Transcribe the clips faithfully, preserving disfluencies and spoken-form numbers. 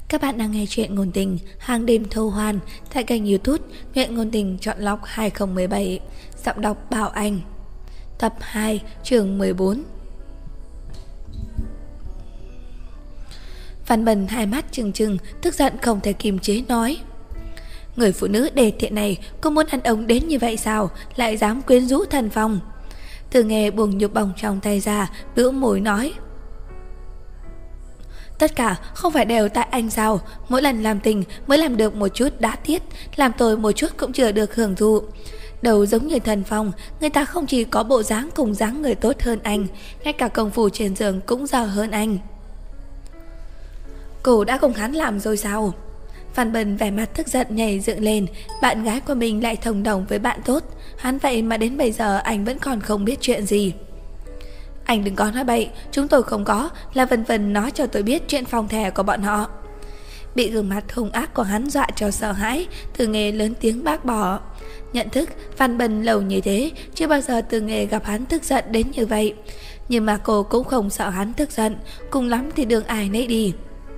Các bạn đang nghe chuyện ngôn tình Hàng đêm thâu hoan tại kênh YouTube Chuyện ngôn tình chọn lọc hai không một bảy. Giọng đọc Bảo Anh. Tập hai, chương mười bốn. Văn Bần hai mắt trừng trừng, tức giận không thể kiềm chế nói: người phụ nữ đề tiện này có muốn ăn ông đến như vậy sao, lại dám quyến rũ Thần Phong. Từ Nghề buông nhục bông trong tay ra, bĩu môi nói: tất cả không phải đều tại anh sao? Mỗi lần làm tình mới làm được một chút đã tiết, làm tôi một chút cũng chưa được hưởng thụ. Đầu giống như Thần Phong, người ta không chỉ có bộ dáng cùng dáng người tốt hơn anh, ngay cả công phu trên giường cũng dở hơn anh. Cô đã cùng hắn làm rồi sao? Phan Bần vẻ mặt tức giận nhảy dựng lên, bạn gái của mình lại thông đồng với bạn tốt, hắn vậy mà đến bây giờ anh vẫn còn không biết chuyện gì. Anh đừng có nói bậy, chúng tôi không có, là Vân Vân nói cho tôi biết chuyện phòng thẻ của bọn họ. Bị gương mặt hung ác của hắn dọa cho sợ hãi, Từ Nghề lớn tiếng bác bỏ. Nhận thức Phan Bần lâu như thế, chưa bao giờ Từ Nghề gặp hắn tức giận đến như vậy. Nhưng mà cô cũng không sợ hắn tức giận, cùng lắm thì đường ai nấy đi.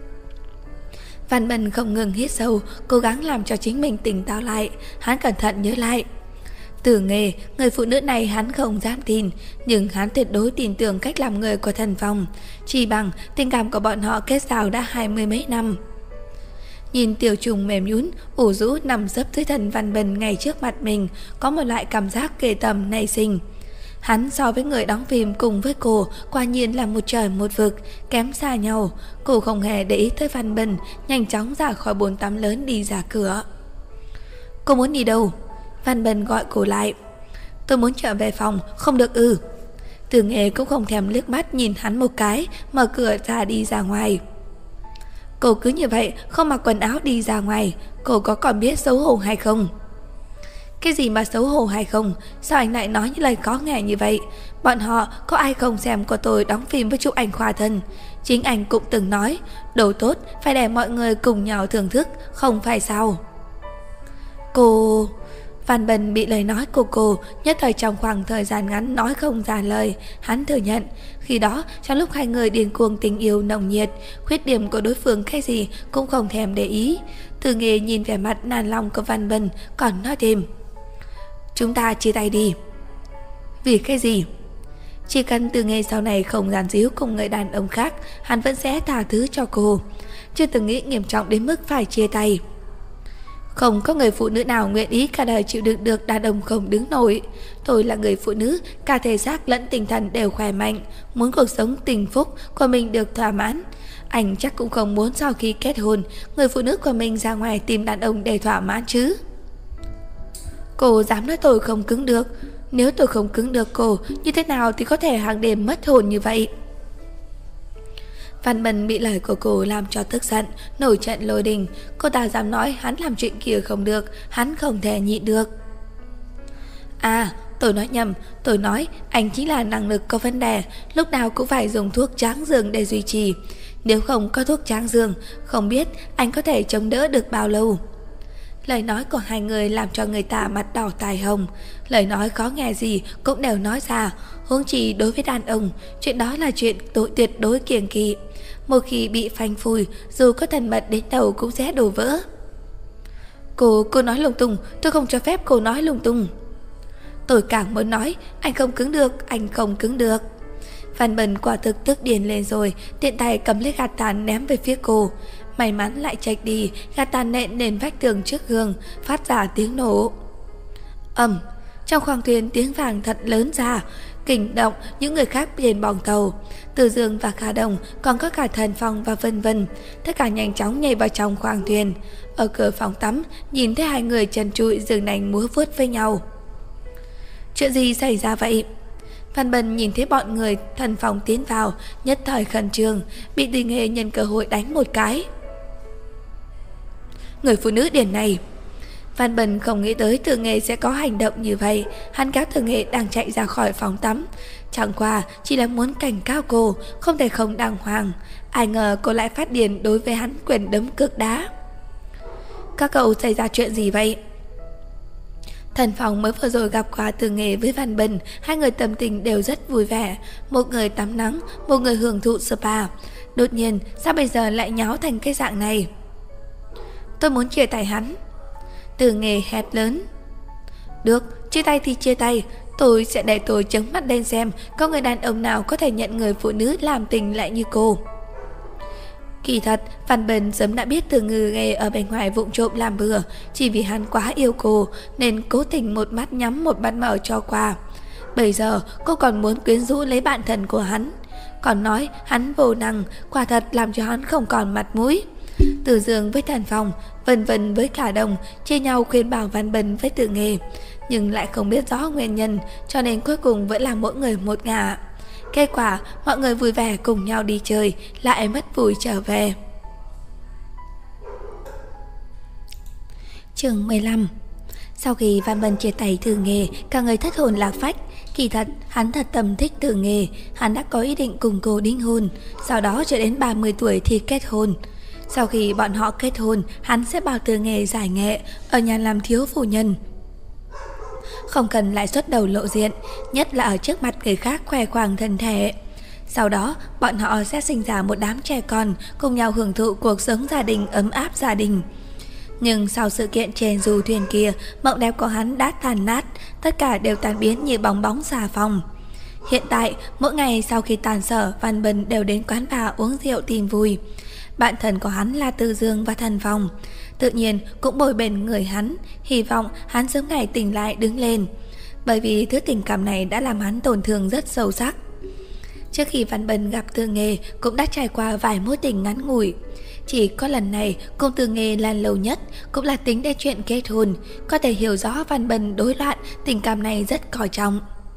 Phan Bần không ngừng hít sâu, cố gắng làm cho chính mình tỉnh táo lại. Hắn cẩn thận nhớ lại. Từ Nghề, người phụ nữ này hắn không dám tin, nhưng hắn tuyệt đối tin tưởng cách làm người của Thần Phong, chỉ bằng tình cảm của bọn họ kết giao đã hai mươi mấy năm. Nhìn Tiểu Trùng mềm nhũn ủ rũ nằm sấp dưới thân Văn Bần ngay trước mặt mình, có một loại cảm giác ghê tởm nảy sinh. Hắn so với người đóng phim cùng với cô quả nhiên là một trời một vực, kém xa nhau. Cô không hề để ý tới Văn Bần, nhanh chóng ra khỏi bồn tắm lớn đi ra cửa. Cô muốn đi đâu? Văn Bần gọi cô lại. Tôi muốn trở về phòng, không được ư? Từ Nghề cũng không thèm liếc mắt nhìn hắn một cái, mở cửa ra đi ra ngoài. Cô cứ như vậy không mặc quần áo đi ra ngoài, cô có còn biết xấu hổ hay không? Cái gì mà xấu hổ hay không? Sao anh lại nói những lời khó nghe như vậy? Bọn họ có ai không xem của tôi đóng phim với chụp ảnh khỏa thân? Chính anh cũng từng nói, đồ tốt phải để mọi người cùng nhau thưởng thức, không phải sao? Cô... Văn Bần bị lời nói của cô nhất thời trong khoảng thời gian ngắn nói không ra lời. Hắn thừa nhận, khi đó trong lúc hai người điên cuồng tình yêu nồng nhiệt, khuyết điểm của đối phương cái gì cũng không thèm để ý. Từ Nghề nhìn vẻ mặt nản lòng của Văn Bần, còn nói thêm: chúng ta chia tay đi. Vì cái gì? Chỉ cần Từ Nghề sau này không giàn díu cùng người đàn ông khác, hắn vẫn sẽ tha thứ cho cô. Chưa từng nghĩ nghiêm trọng đến mức phải chia tay. Không có người phụ nữ nào nguyện ý cả đời chịu đựng được đàn ông không đứng nổi. Tôi là người phụ nữ, cả thể xác lẫn tinh thần đều khỏe mạnh, muốn cuộc sống tình phúc của mình được thỏa mãn. Anh chắc cũng không muốn sau khi kết hôn, người phụ nữ của mình ra ngoài tìm đàn ông để thỏa mãn chứ. Cô dám nói tôi không cứng được? Nếu tôi không cứng được cô, như thế nào thì có thể hàng đêm mất hồn như vậy? Văn Bần bị lời của cô làm cho tức giận, nổi trận lôi đình. Cô ta dám nói hắn làm chuyện kia không được, hắn không thể nhịn được. À, tôi nói nhầm, tôi nói anh chính là năng lực có vấn đề, lúc nào cũng phải dùng thuốc tráng dương để duy trì. Nếu không có thuốc tráng dương, không biết anh có thể chống đỡ được bao lâu. Lời nói của hai người làm cho người ta mặt đỏ tai hồng. Lời nói khó nghe gì cũng đều nói ra, huống chi đối với đàn ông, chuyện đó là chuyện tội tuyệt đối kiêng kỵ. Một khi bị phanh phui, dù có thân mật đến đầu cũng sẽ đổ vỡ. Cô, cô nói lung tung, tôi không cho phép cô nói lung tung. Tôi càng muốn nói, anh không cứng được, anh không cứng được. Phan Bần quả thực tức điên lên rồi, tiện tay cầm lấy gạt tàn ném về phía cô. May mắn lại chạch đi, gạt tàn nện nền vách tường trước gương, phát ra tiếng nổ. Ầm, trong khoang thuyền tiếng vàng thật lớn ra, kinh động những người khác trên bong tàu. Từ Dương và Kha Đồng, còn có cả Thần Phong và Vân Vân, tất cả nhanh chóng nhảy vào trong khoang thuyền. Ở cửa phòng tắm, nhìn thấy hai người trần trụi giường nành múa vuốt với nhau. Chuyện gì xảy ra vậy? Phan Bần nhìn thấy bọn người Thần Phong tiến vào, nhất thời khẩn trương, bị Từ Nghề nhân cơ hội đánh một cái. Người phụ nữ điển này. Phan Bần không nghĩ tới Từ Nghề sẽ có hành động như vậy. Hắn kéo Từ Nghề đang chạy ra khỏi phòng tắm, chẳng qua chỉ là muốn cảnh cáo cô không thể không đàng hoàng. Ai ngờ cô lại phát điên đối với hắn quyền đấm cước đá. Các cậu xảy ra chuyện gì vậy? Thần Phong mới vừa rồi gặp qua Từ Nghề với Văn Bần, hai người tâm tình đều rất vui vẻ. Một người tắm nắng, một người hưởng thụ spa. Đột nhiên sao bây giờ lại nháo thành cái dạng này? tôi muốn chia tay hắn. Từ Nghề hét lớn. Được, chia tay thì chia tay. Tôi sẽ để tôi trấn mắt lên xem có người đàn ông nào có thể nhận người phụ nữ làm tình lại như cô. Kỳ thật, Văn Bình sớm đã biết Từ Ngư Nghề ở bên ngoài vụng trộm làm bừa, chỉ vì hắn quá yêu cô nên cố tình một mắt nhắm một mắt mở cho qua. Bây giờ cô còn muốn quyến rũ lấy bạn thân của hắn, còn nói hắn vô năng, quả thật làm cho hắn không còn mặt mũi. Từ Dương với Thần Phong, Vân Vân với Cả Đồng chia nhau khuyên bảo Văn Bình với Từ Nghề, nhưng lại không biết rõ nguyên nhân, cho nên cuối cùng vẫn là mỗi người một ngả. Kết quả mọi người vui vẻ cùng nhau đi chơi, lại mất vui trở về. Chương mười lăm. Sau khi Văn Bình chia tay Từ Nghề, cả người thất hồn lạc phách. Kỳ thật hắn thật tâm thích Từ Nghề, hắn đã có ý định cùng cô đính hôn, sau đó cho đến ba mươi tuổi thì kết hôn. Sau khi bọn họ kết hôn, hắn sẽ bảo Từ Nghề giải nghệ ở nhà làm thiếu phu nhân, không cần lại xuất đầu lộ diện, nhất là ở trước mặt người khác khoe khoang thân thể. Sau đó bọn họ sẽ sinh ra một đám trẻ con, cùng nhau hưởng thụ cuộc sống gia đình ấm áp gia đình. Nhưng sau sự kiện trên du thuyền kia, mộng đẹp của hắn đã tàn nát, tất cả đều tan biến như bong bóng xà phòng. Hiện tại, mỗi ngày sau khi tàn sở, Văn Bình đều đến quán bar uống rượu tìm vui. Bạn thân của hắn là Từ Dương và Thần Phong, tự nhiên cũng bồi bên người hắn, hy vọng hắn sớm ngày tỉnh lại đứng lên, bởi vì thứ tình cảm này đã làm hắn tổn thương rất sâu sắc. Trước khi Văn Bình gặp Từ Nghề cũng đã trải qua vài mối tình ngắn ngủi, chỉ có lần này cùng Từ Nghề là lâu nhất, cũng là tính đến chuyện kết hôn, có thể hiểu rõ Văn Bình đối loạn tình cảm này rất coi trọng.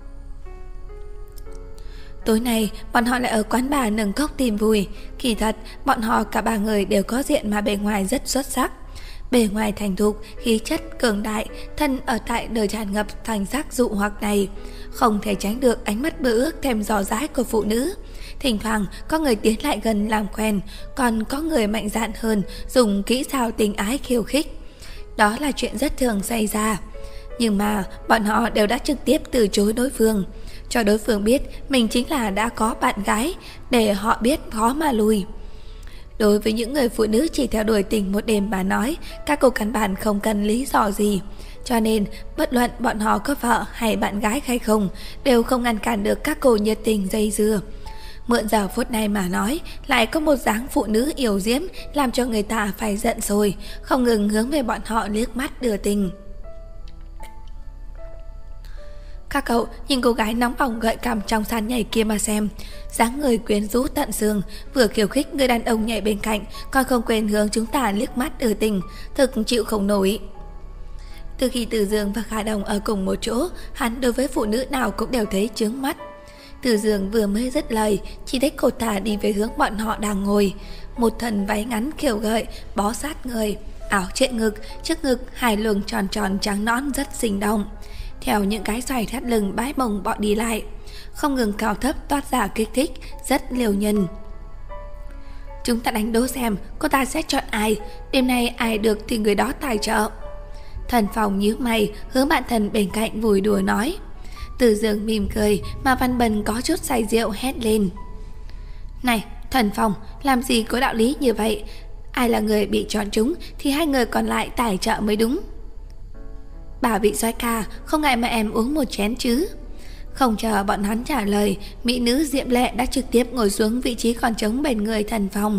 Tối nay, bọn họ lại ở quán bar nâng cốc tìm vui. Kỳ thật, bọn họ cả ba người đều có diện mà bề ngoài rất xuất sắc. Bề ngoài thành thục, khí chất cường đại, thân ở tại đời tràn ngập thành sắc dụ hoặc này, không thể tránh được ánh mắt mơ ước thèm dò dãi của phụ nữ. Thỉnh thoảng có người tiến lại gần làm quen, còn có người mạnh dạn hơn, dùng kỹ xảo tình ái khiêu khích. Đó là chuyện rất thường xảy ra. Nhưng mà bọn họ đều đã trực tiếp từ chối đối phương, cho đối phương biết mình chính là đã có bạn gái, để họ biết khó mà lùi. Đối với những người phụ nữ chỉ theo đuổi tình một đêm mà nói, các cô căn bản không cần lý do gì. Cho nên, bất luận bọn họ có vợ hay bạn gái hay không, đều không ngăn cản được các cô nhiệt tình dây dưa. Mượn giờ phút này mà nói, lại có một dáng phụ nữ yêu diễm làm cho người ta phải giận rồi, không ngừng hướng về bọn họ liếc mắt đưa tình. Các cậu nhìn cô gái nóng bỏng gợi cảm trong sàn nhảy kia mà xem, dáng người quyến rũ tận xương, vừa khiêu khích người đàn ông nhảy bên cạnh, còn không quên hướng chúng ta liếc mắt đưa tình, thực chịu không nổi. Từ khi Từ Dương và Khả Đồng ở cùng một chỗ, hắn đối với phụ nữ nào cũng đều thấy chướng mắt. Từ Dương vừa mới dứt lời, chỉ thấy cô ta đi về hướng bọn họ đang ngồi, một thân váy ngắn kiểu gợi bó sát người, áo trệ ngực, trước ngực hai luồng tròn tròn trắng nõn rất sinh động, theo những cái xoài thắt lưng bái bồng bọn đi lại, không ngừng cao thấp toát ra kích thích, rất liều nhân. Chúng ta đánh đố xem cô ta sẽ chọn ai, đêm nay ai được thì người đó tài trợ. Thần Phong nhíu mày hướng bạn thân bên cạnh vui đùa nói. Từ Dương mỉm cười, mà Văn Bình có chút say rượu hét lên. Này Thần Phong, làm gì có đạo lý như vậy, ai là người bị chọn trúng thì hai người còn lại tài trợ mới đúng. Bảo vị soái ca, không ngại mà em uống một chén chứ. Không chờ bọn hắn trả lời, mỹ nữ Diệm Lệ đã trực tiếp ngồi xuống vị trí còn trống bên người Thần Phong.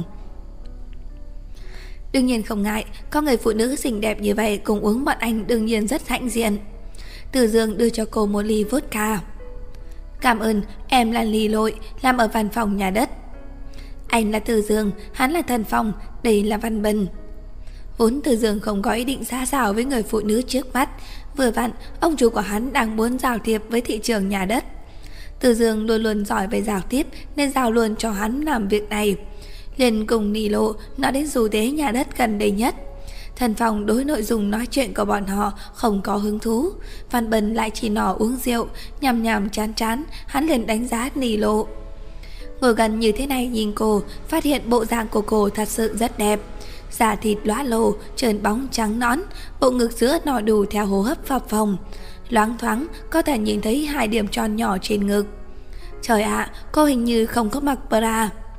Đương nhiên không ngại, có người phụ nữ xinh đẹp như vậy cùng uống bọn anh đương nhiên rất hãnh diện. Từ Dương đưa cho cô một ly vodka. Cảm ơn, em là Ly Lội, làm ở văn phòng nhà đất. Anh là Từ Dương, hắn là Thần Phong, đây là Văn Bình. Vốn Từ Dương không có ý định xa xảo với người phụ nữ trước mắt, vừa vặn ông chủ của hắn đang muốn giao thiệp với thị trường nhà đất. Từ Dương luôn luôn giỏi về giao tiếp nên giao luôn cho hắn làm việc này. Liền cùng Nì Lộ nói đến du tế nhà đất gần đây nhất. Thần Phong đối nội dung nói chuyện của bọn họ không có hứng thú, Văn Bình lại chỉ nỏ uống rượu, nhằm nhằm chán chán, hắn liền đánh giá Nì Lộ. Ngồi gần như thế này nhìn cô, phát hiện bộ dạng của cô thật sự rất đẹp. Da thịt lóa lồ, trơn bóng trắng nõn, bộ ngực giữa nọ đủ theo hô hấp phập phồng, loáng thoáng có thể nhìn thấy hai điểm tròn nhỏ trên ngực. Trời ạ, à, cô hình như không có mặc bra.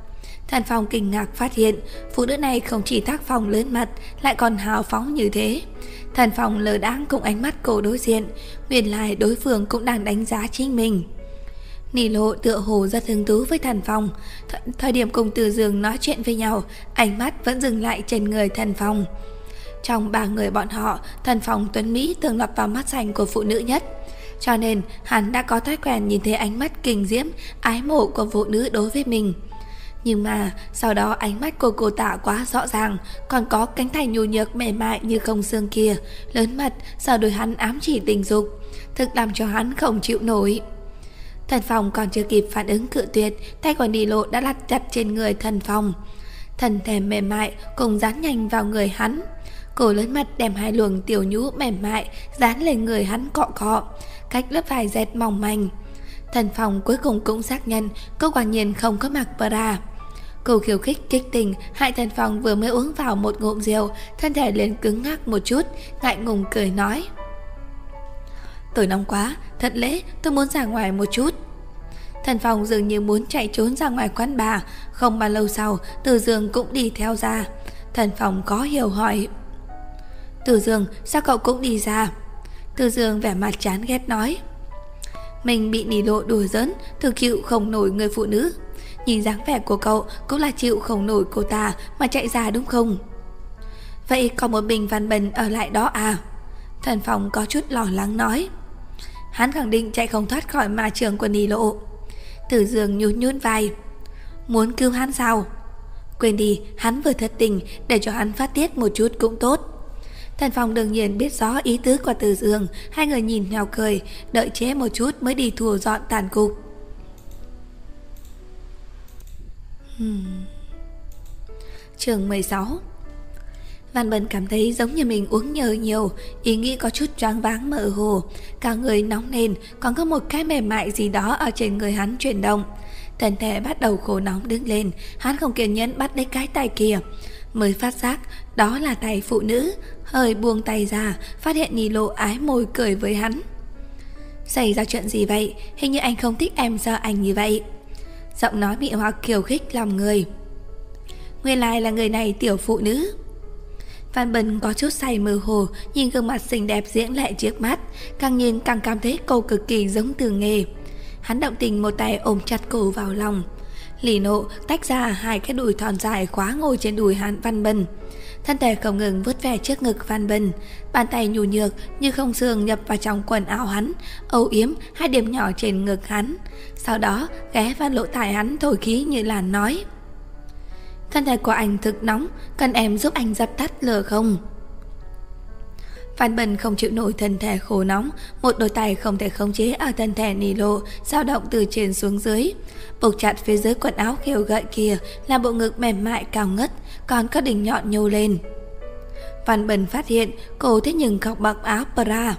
Thần Phong kinh ngạc phát hiện phụ nữ này không chỉ tác phong lớn mật, lại còn hào phóng như thế. Thần Phong lờ đãng cùng ánh mắt cô đối diện, nguyên lai đối phương cũng đang đánh giá chính mình. Nỉ Lộ tựa hồ rất hứng thú với Thần Phong. Th Thời điểm cùng Từ Dương nói chuyện với nhau, ánh mắt vẫn dừng lại trên người Thần Phong. Trong ba người bọn họ, Thần Phong tuấn Mỹ thường lọt vào mắt xanh của phụ nữ nhất, cho nên hắn đã có thói quen nhìn thấy ánh mắt kinh diễm, ái mộ của phụ nữ đối với mình. Nhưng mà sau đó ánh mắt của cô ta quá rõ ràng, còn có cánh tay nhu nhược mềm mại như không xương kia, lớn mật sau đôi hắn ám chỉ tình dục, thực làm cho hắn không chịu nổi. Thần Phong còn chưa kịp phản ứng cự tuyệt, tay của Nỉ Lộ đã lặt chặt trên người Thần Phong. Thân thể mềm mại cùng dán nhanh vào người hắn. Cô lớn mật đem hai luồng tiểu nhũ mềm mại dán lên người hắn cọ cọ, cách lớp vải dệt mỏng manh. Thần Phong cuối cùng cũng xác nhận cô quả nhiên không có mặc bra. Cô khiêu khích kích tình hại Thần Phong vừa mới uống vào một ngụm rượu, thân thể liền cứng ngắc một chút, ngại ngùng cười nói: "Tôi nóng quá, thật lễ, tôi muốn ra ngoài một chút." Thần Phong dường như muốn chạy trốn ra ngoài quán bar. Không bao lâu sau, Từ Dương cũng đi theo ra. Thần Phong có hiểu hỏi: "Từ Dương, sao cậu cũng đi ra?" Từ Dương vẻ mặt chán ghét nói: "Mình bị Nỉ Lộ đùa giỡn, thực chịu không nổi người phụ nữ. Nhìn dáng vẻ của cậu cũng là chịu không nổi cô ta mà chạy ra đúng không?" "Vậy còn một mình Văn Bân ở lại đó à?" Thần Phong có chút lo lắng nói. Hắn khẳng định chạy không thoát khỏi ma trường của Nỉ Lộ. Từ Dương nhún nhún vai: "Muốn cứu hắn sao? Quên đi, hắn vừa thất tình, để cho hắn phát tiết một chút cũng tốt." Thần Phong đương nhiên biết rõ ý tứ của Từ Dương. Hai người nhìn nhau cười, đợi chế một chút mới đi thu dọn tàn cục. hmm. Chương mười sáu. Văn Bân cảm thấy giống như mình uống nhờ nhiều, ý nghĩ có chút choáng váng mơ hồ, cả người nóng lên, còn có một cái mềm mại gì đó ở trên người hắn chuyển động. Thân thể bắt đầu khô nóng đứng lên, hắn không kiên nhẫn bắt lấy cái tay kia, mới phát giác đó là tay phụ nữ, hơi buông tay ra, phát hiện Nỉ Lộ ái môi cười với hắn. "Xảy ra chuyện gì vậy? Hình như anh không thích em sợ anh như vậy." Giọng nói mị hoặc khiêu khích lòng người. Nguyên lai là người này tiểu phụ nữ. Văn Bân có chút say mơ hồ, nhìn gương mặt xinh đẹp diễn lệ trước mắt, càng nhìn càng cảm thấy cô cực kỳ giống Từ Nghề. Hắn động tình một tay ôm chặt cô vào lòng. Lì Nộ tách ra hai cái đùi thon dài khóa ngồi trên đùi hắn Văn Bân. Thân thể không ngừng vuốt ve trước ngực Văn Bân, bàn tay nhu nhược như không xương nhập vào trong quần áo hắn, âu yếm hai điểm nhỏ trên ngực hắn. Sau đó ghé vào lỗ tai hắn thổi khí như là nói: "Thân thể của anh thực nóng, cần em giúp anh dập tắt lửa không?" Văn Bân không chịu nổi thân thể khô nóng, một đôi tay không thể khống chế ở thân thể Nỉ Lộ dao động từ trên xuống dưới. Buộc chặt phía dưới quần áo khều gợi kia là bộ ngực mềm mại cao ngất, còn có đỉnh nhọn nhô lên. Văn Bân phát hiện cô thế nhưng không mặc áo bra.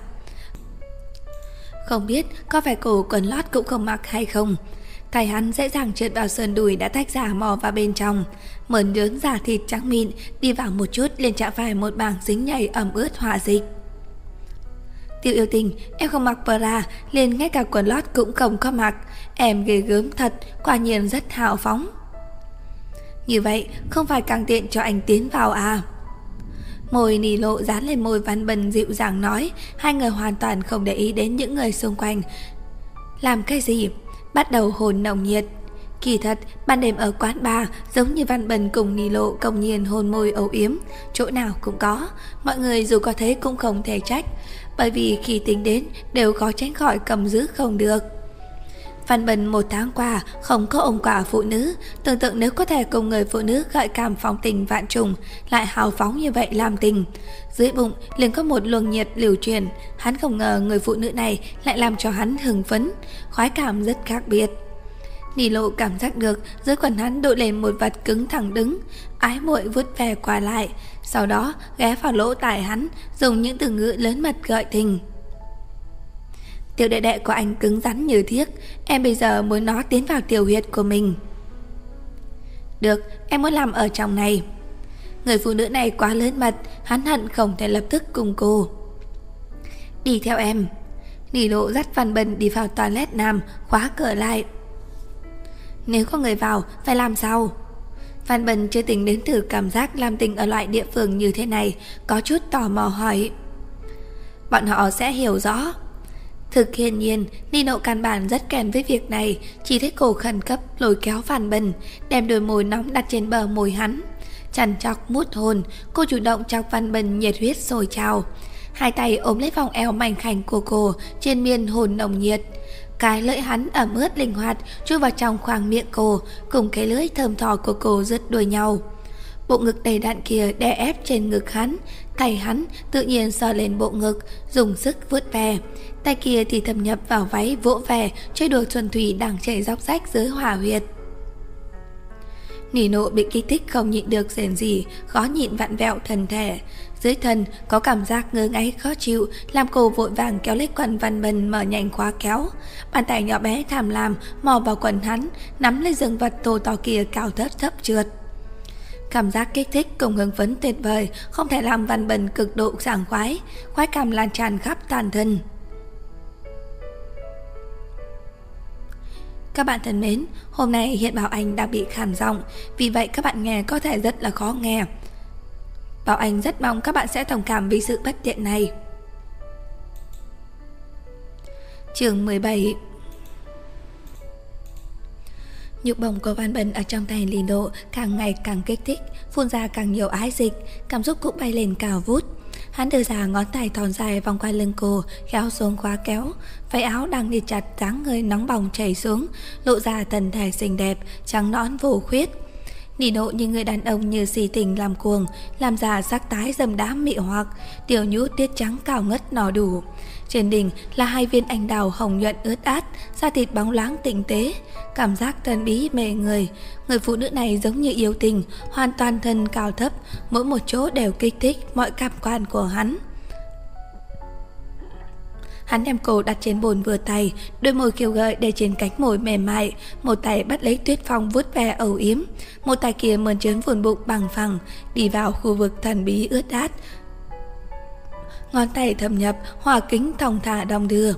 Không biết có phải cô quần lót cũng không mặc hay không. Tay hắn dễ dàng trượt vào sườn đùi đã tách ra mò vào bên trong, mờn nhớn da thịt trắng mịn đi vào một chút liền chạm phải một bảng dính nhầy ẩm ướt hỏa dịch. "Tiểu yêu tình, em không mặc bra, liền ngay cả quần lót cũng không có mặc. Em ghê gớm thật, quả nhiên rất hào phóng." "Như vậy không phải càng tiện cho anh tiến vào à?" Môi Nỉ Lộ dán lên môi Văn Bân dịu dàng nói. Hai người hoàn toàn không để ý đến những người xung quanh. Làm cái gì? Bắt đầu hôn nồng nhiệt. Kỳ thật, ban đêm ở quán bar giống như Văn Bân cùng Nỉ Lộ công nhiên hôn môi âu yếm, chỗ nào cũng có. Mọi người dù có thế cũng không thể trách, bởi vì khi tính đến đều khó tránh khỏi cầm giữ không được. Văn Bân một tháng qua không có ôm quả phụ nữ, tưởng tượng nếu có thể cùng người phụ nữ gợi cảm phóng tình vạn trùng, lại hào phóng như vậy làm tình, dưới bụng liền có một luồng nhiệt lưu truyền. Hắn không ngờ người phụ nữ này lại làm cho hắn hưng phấn, khoái cảm rất khác biệt. Nỉ Lộ cảm giác được dưới quần hắn đội lên một vật cứng thẳng đứng, ái muội vuốt ve qua lại, sau đó ghé vào lỗ tai hắn, dùng những từ ngữ lớn mật gợi tình. "Tiểu đệ đệ của anh cứng rắn như thiết, em bây giờ muốn nó tiến vào tiểu huyệt của mình." "Được, em muốn làm ở trong này." Người phụ nữ này quá lớn mật, hắn hận không thể lập tức cùng cô. "Đi theo em." Nỉ Lộ dắt Văn Bân đi vào toilet nam, khóa cửa lại. "Nếu có người vào phải làm sao?" Phan Bân chưa từng đến thử cảm giác làm tình ở loại địa phương như thế này, có chút tò mò hỏi. Bọn họ sẽ hiểu rõ. Thực hiển nhiên, Nino căn bản rất kèn với việc này, chỉ thấy cô khẩn cấp lôi kéo Phan Bân, đem đôi môi nóng đặt trên bờ môi hắn. Chằn chọc mút hôn, cô chủ động chọc Phan Bân nhiệt huyết sôi trào. Hai tay ôm lấy vòng eo mảnh khảnh của cô, trên miên hồn nồng nhiệt. Cái lưỡi hắn ẩm ướt linh hoạt chui vào trong khoang miệng cô, cùng cái lưỡi thơm tho của cô rứt đuôi nhau. Bộ ngực đầy đặn kia đè ép trên ngực hắn, tay hắn tự nhiên sờ lên bộ ngực, dùng sức vuốt ve. Tay kia thì thâm nhập vào váy vỗ về, chơi đùa xuân thủy đang chảy róc rách dưới hỏa huyệt. Nino bị kích thích không nhịn được rền rỉ, khó nhịn vặn vẹo thân thể. Dưới thân có cảm giác ngơ ngáy khó chịu, làm cô vội vàng kéo lấy quần Phan Bân mở nhanh khóa kéo. Bàn tay nhỏ bé tham lam mò vào quần hắn, nắm lấy dương vật thô to kia cao thấp thấp trượt. Cảm giác kích thích cùng hưng phấn tuyệt vời, không thể làm Phan Bân cực độ sảng khoái, khoái cảm lan tràn khắp toàn thân. Các bạn thân mến, hôm nay Hiện Bảo Anh đang bị khàn giọng, vì vậy các bạn nghe có thể rất là khó nghe. Bảo Anh rất mong các bạn sẽ thông cảm vì sự bất tiện này. Chương mười bảy. Nhục bổng của Phan Bân ở trong tay Nino càng ngày càng kích thích, phun ra càng nhiều ái dịch, cảm xúc cũng bay lên cao vút. Hắn đưa ra ngón tay thon dài vòng qua lưng cô, kéo xuống khóa kéo. Váy áo đang đi chặt dáng người nóng bỏng chảy xuống, lộ ra thân thể xinh đẹp, trắng nõn vô khuyết. Nino như người đàn ông như si tình làm cuồng, làm ra sắc tái dâm đám mị hoặc, tiểu nhũ tiết trắng cao ngất nò đủ. Trên đỉnh là hai viên anh đào hồng nhuận ướt át, da thịt bóng loáng tinh tế, cảm giác thần bí mê người. Người phụ nữ này giống như yêu tình, hoàn toàn thân cao thấp, mỗi một chỗ đều kích thích mọi cảm quan của hắn. Hắn đem cô đặt trên bồn vừa tay, đôi môi kiều gợi để trên cánh môi mềm mại, một tay bắt lấy Tuyết Phong vuốt ve âu yếm, một tay kia mơn trớn vùng bụng bằng phẳng, đi vào khu vực thần bí ướt át. Ngón tay thâm nhập, hòa kính thong thả đong đưa.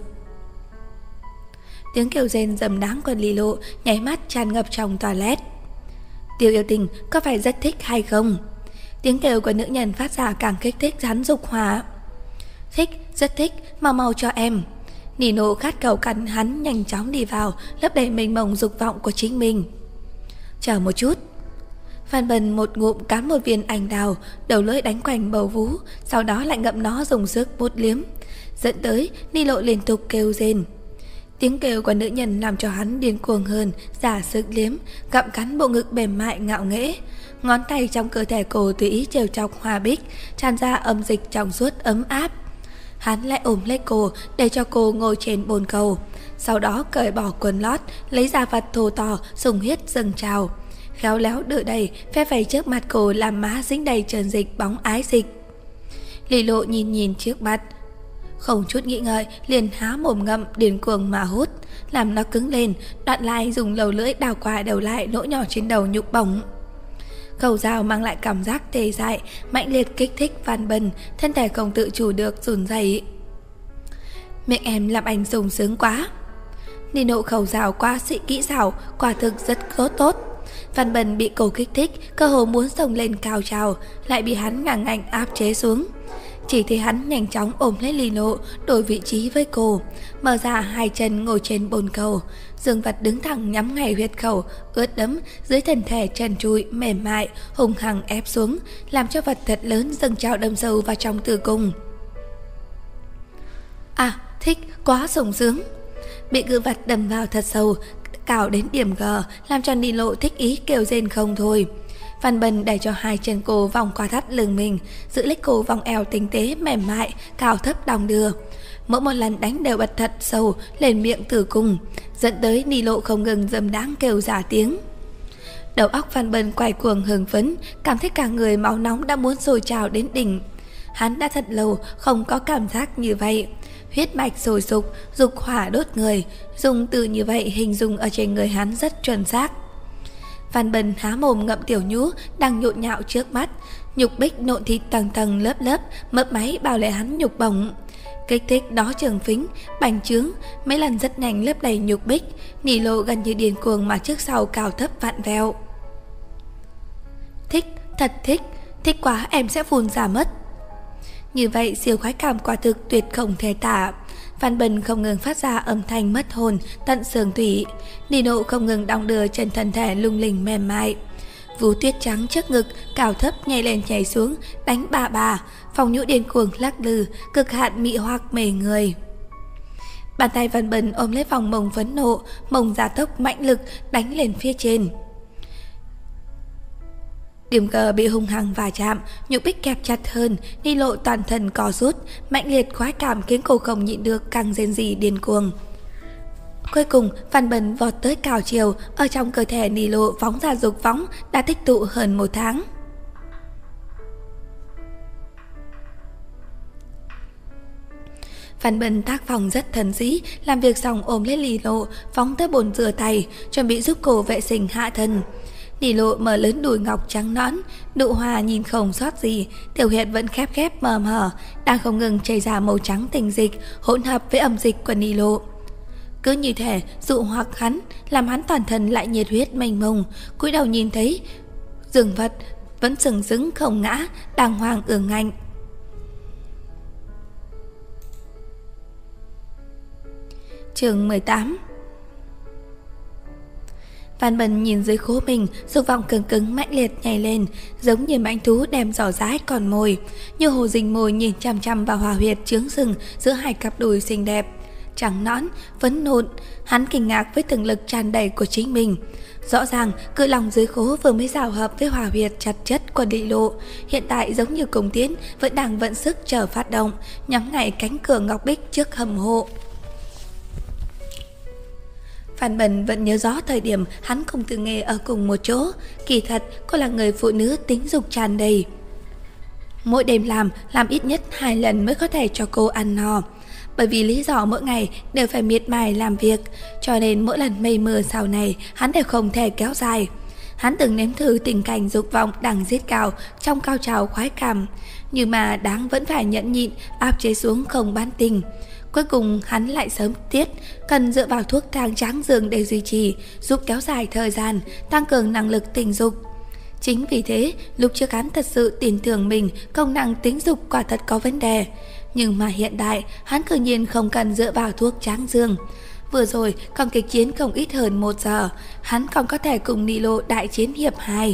Tiếng kêu rên rầm đáng của Lilo nháy mắt tràn ngập trong toilet. Tiêu Yêu Tình có phải rất thích hay không? Tiếng kêu của nữ nhân phát ra càng kích thích hắn dục hỏa. Thích, rất thích, mau mau cho em. Nino khát cầu cắn hắn nhanh chóng đi vào, lấp đầy mênh mông dục vọng của chính mình. Chờ một chút. Phan Bân một ngụm cắn một viên anh đào, đầu lưỡi đánh quanh bầu vú, sau đó lại ngậm nó dùng sức bút liếm, dẫn tới Nino liên tục kêu rên. Tiếng kêu của nữ nhân làm cho hắn điên cuồng hơn, giả sức liếm, gặm cắn bộ ngực mềm mại ngạo nghễ. Ngón tay trong cơ thể cô tùy ý trêu chọc hòa bích, tràn ra âm dịch trong suốt ấm áp. Hắn lại ôm lấy cô để cho cô ngồi trên bồn cầu, sau đó cởi bỏ quần lót, lấy ra vặt thô to, sùng huyết dâng trào, khéo léo đưa đầy, phe phẩy trước mặt cô làm má dính đầy trơn dịch bóng ái dịch. Lilo nhìn nhìn trước mặt, không chút nghĩ ngợi liền há mồm ngậm điên cuồng mà hút, làm nó cứng lên, đoạn lại dùng đầu lưỡi đào qua đầu lại lỗ nhỏ trên đầu nhục bổng. Khẩu dao mang lại cảm giác tê dại, mạnh liệt kích thích Phan Bân, thân thể không tự chủ được run rẩy. Miệng em làm anh sung sướng quá. Nino khẩu dao quá sĩ kỹ xảo, quả thực rất tốt tốt. Phan Bân bị cô kích thích, cơ hồ muốn xông lên cao trào, lại bị hắn ngang ngạnh áp chế xuống. Chỉ thấy hắn nhanh chóng ôm lấy Lino, đổi vị trí với cô, mở ra hai chân ngồi trên bồn cầu, dương vật đứng thẳng nhắm ngay huyệt khẩu, ướt đẫm dưới thân thể trần trụi mềm mại, hùng hăng ép xuống, làm cho vật thật lớn dâng trào đâm sâu vào trong tử cung. À, thích, quá sung sướng. Bị cự vật đâm vào thật sâu, cào đến điểm G, làm cho Nilo thích ý kêu rên không thôi. Phan Bân đẩy cho hai chân cô vòng qua thắt lưng mình, giữ lấy cô vòng eo tinh tế mềm mại, cao thấp đong đưa. Mỗi một lần đánh đều bật thật sâu lên miệng tử cung, dẫn tới Nilo không ngừng dâm đáng kêu giả tiếng. Đầu óc Phan Bân quay cuồng hưng phấn, cảm thấy cả người máu nóng đã muốn sôi trào đến đỉnh. Hắn đã thật lâu không có cảm giác như vậy. Huyết mạch sôi sục, dục hỏa đốt người, dùng từ như vậy hình dung ở trên người hắn rất chuẩn xác. Phan Bân há mồm ngậm tiểu nhũ đang nhộn nhạo trước mắt, nhục bích nộn thịt tầng tầng lớp lớp, mấp máy bao lại hắn nhục bổng. Kích thích đó trường phính, bành trướng, mấy lần rất nhanh lấp đầy nhục bích, Nilo gần như điên cuồng mà trước sau cao thấp vặn vẹo. Thích, thật thích, thích quá em sẽ phun ra mất. Như vậy siêu khoái cảm quả thực tuyệt không thể tả. Phan Bân không ngừng phát ra âm thanh mất hồn tận xương thủy. Nino không ngừng đong đưa trên thân thể lung linh mềm mại. Vú tuyết trắng trước ngực cao thấp nhảy lên nhảy xuống, đánh bà bà, phong nhũ điên cuồng lắc lư, cực hạn mị hoặc mê người. Bàn tay Phan Bân ôm lấy vòng mông phẫn nộ, mông gia tốc mạnh lực đánh lên phía trên. Điểm cờ bị hung hăng va chạm, nhục bích kẹp chặt hơn, Ni Lộ toàn thân co rút, mạnh liệt khoái cảm khiến cô không nhịn được càng rên rỉ điên cuồng. Cuối cùng, Phan Bân vọt tới cao chiều, ở trong cơ thể Ni Lộ phóng ra dục phóng đã tích tụ hơn một tháng. Phan Bân tác phòng rất thần dĩ, làm việc xong ôm lấy Ni Lộ, phóng tới bồn rửa tay, chuẩn bị giúp cô vệ sinh hạ thân. Ni Lộ mở lớn đùi ngọc trắng nõn, nụ hoa nhìn không sót gì, tiểu huyệt vẫn khép khép mờ mờ, đang không ngừng chảy ra màu trắng tình dịch, hỗn hợp với âm dịch của Ni Lộ. Cứ như thể dụ hoặc hắn, làm hắn toàn thân lại nhiệt huyết mênh mông, cúi đầu nhìn thấy dương vật vẫn sừng sững không ngã, đàng hoàng ương ngạnh. Chương mười tám. Phan Bân nhìn dưới khố mình, dục vọng cứng cứng mãnh liệt nhảy lên, giống như mãnh thú đem giỏ rái còn mồi, như hồ dình mồi nhìn chăm chăm vào hòa huyệt trướng sừng giữa hai cặp đùi xinh đẹp, trắng nõn, phấn nộn. Hắn kinh ngạc với từng lực tràn đầy của chính mình. Rõ ràng cự lòng dưới khố vừa mới giao hợp với hòa huyệt chặt chất của Ni Lộ, hiện tại giống như cung tiễn vẫn đang vận sức chờ phát động, nhắm ngay cánh cửa ngọc bích trước hầm hộ. Phan Bân vẫn nhớ rõ thời điểm hắn cùng Từ Nghê ở cùng một chỗ. Kỳ thật cô là người phụ nữ tính dục tràn đầy. Mỗi đêm làm, làm ít nhất hai lần mới có thể cho cô ăn no. Bởi vì lý do mỗi ngày đều phải miệt mài làm việc, cho nên mỗi lần mây mưa sau này hắn đều không thể kéo dài. Hắn từng nếm thử tình cảnh dục vọng đang giết cao trong cao trào khoái cảm, nhưng mà đáng vẫn phải nhẫn nhịn, áp chế xuống không bán tình. Cuối cùng hắn lại sớm tiết, cần dựa vào thuốc thang tráng dương để duy trì, giúp kéo dài thời gian, tăng cường năng lực tình dục. Chính vì thế, lúc trước hắn thật sự tin tưởng mình công năng tính dục quả thật có vấn đề. Nhưng mà hiện tại, hắn cư nhiên không cần dựa vào thuốc tráng dương. Vừa rồi, còn kịch chiến không ít hơn một giờ, hắn còn có thể cùng Ni Lộ đại chiến hiệp hai.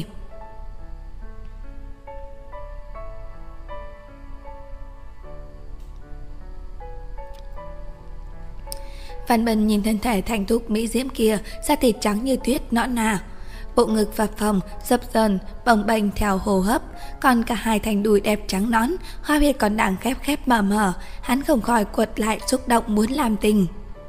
Phan Bân nhìn thân thể thành thục mỹ diễm kia, da thịt trắng như tuyết nõn nà, bộ ngực phập phồng, dập dờn, bồng bềnh theo hô hấp, còn cả hai thành đùi đẹp trắng nõn, hoa huyệt còn đang khép khép mờ mờ, hắn không khỏi quật lại xúc động muốn làm tình.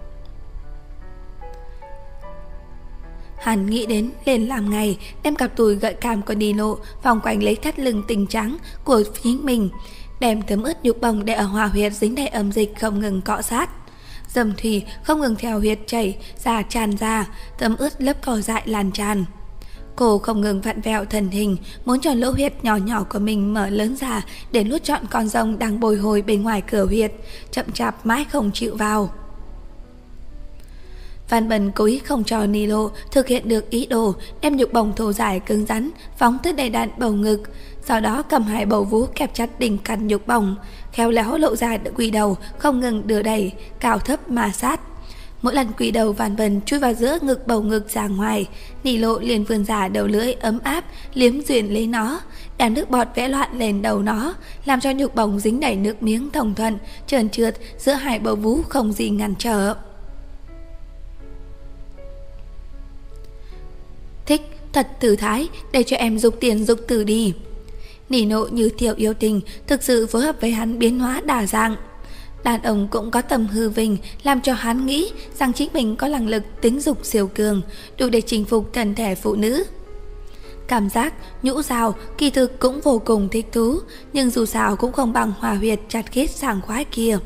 Hắn nghĩ đến liền làm ngày, đem cặp đùi gợi cảm của Ni Lộ vòng quanh lấy thắt lưng tình trắng của chính mình, đem thấm ướt nhục bồng để ở hòa huyệt dính đầy âm dịch không ngừng cọ sát. Dầm thủy không ngừng theo huyệt chảy ra tràn ra, thấm ướt lớp cỏ dại lan tràn. Cô không ngừng vặn vẹo thân hình, muốn cho lỗ huyệt nhỏ nhỏ của mình mở lớn ra để nuốt trọn con rồng đang bồi hồi bên ngoài cửa huyệt, chậm chạp mãi không chịu vào. Phan Bân cố ý không cho Ni Lộ thực hiện được ý đồ, đem nhục bồng thô dài cứng rắn phóng tới đầy đặn bầu ngực, sau đó cầm hai bầu vú kẹp chặt đỉnh cắn nhục bồng, khéo léo lộ ra quỳ đầu không ngừng đưa đẩy, cao thấp ma sát. Mỗi lần quỳ đầu Phan Bân chui vào giữa ngực bầu ngực ra ngoài, Ni Lộ liền vươn ra đầu lưỡi ấm áp liếm duyên lấy nó, đem nước bọt vẽ loạn lên đầu nó, làm cho nhục bồng dính đầy nước miếng thông thuận, trơn trượt giữa hai bầu vú không gì ngăn trở. Thích, thật thư thái, để cho em dục tiền dục tử đi. Nino như tiểu yêu tình, thực sự phối hợp với hắn biến hóa đa dạng. Đàn ông cũng có tầm hư vinh, làm cho hắn nghĩ rằng chính mình có năng lực tính dục siêu cường, đủ để chinh phục thân thể phụ nữ. Cảm giác nhũ dao kỳ thực cũng vô cùng thích thú, nhưng dù sao cũng không bằng hòa huyệt chặt khít sảng khoái kia.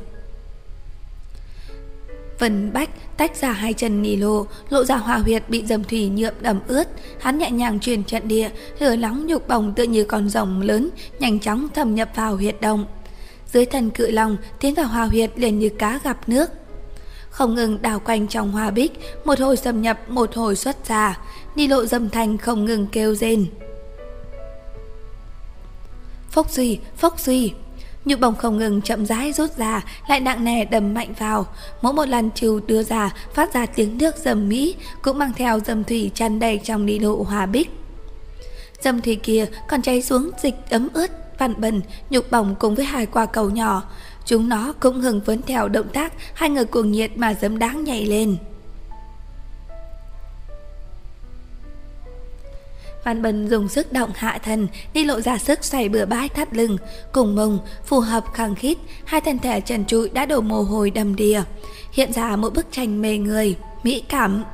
Vân Bách tách ra hai chân Ni Lộ, lộ ra hòa huyệt bị dầm thủy nhuộm đẫm ướt. Hắn nhẹ nhàng truyền trận địa, lửa nóng nhục bồng tựa như con rồng lớn nhanh chóng thâm nhập vào huyệt động. Dưới thân cự long tiến vào hòa huyệt liền như cá gặp nước, không ngừng đảo quanh trong hoa bích, một hồi xâm nhập một hồi xuất ra. Ni Lộ dầm thành không ngừng kêu rên. phốc suy, phốc suy. Nhục bổng không ngừng chậm rãi rút ra, lại nặng nề đầm mạnh vào. Mỗi một lần Trừ đưa ra phát ra tiếng nước dầm mỹ, cũng mang theo dầm thủy tràn đầy trong đi độ hòa bích. Dầm thủy kia còn cháy xuống dịch ấm ướt, vằn bẩn, nhục bổng cùng với hai quả cầu nhỏ. Chúng nó cũng hừng vấn theo động tác hai người cuồng nhiệt mà dấm đáng nhảy lên. Văn Bân dùng sức động hạ thân, đi lộ ra sức xoay bừa bãi thắt lưng, cùng mông, phù hợp khăng khít, hai thân thể trần trụi đã đổ mồ hôi đầm đìa, hiện ra một bức tranh mê người, mỹ cảm.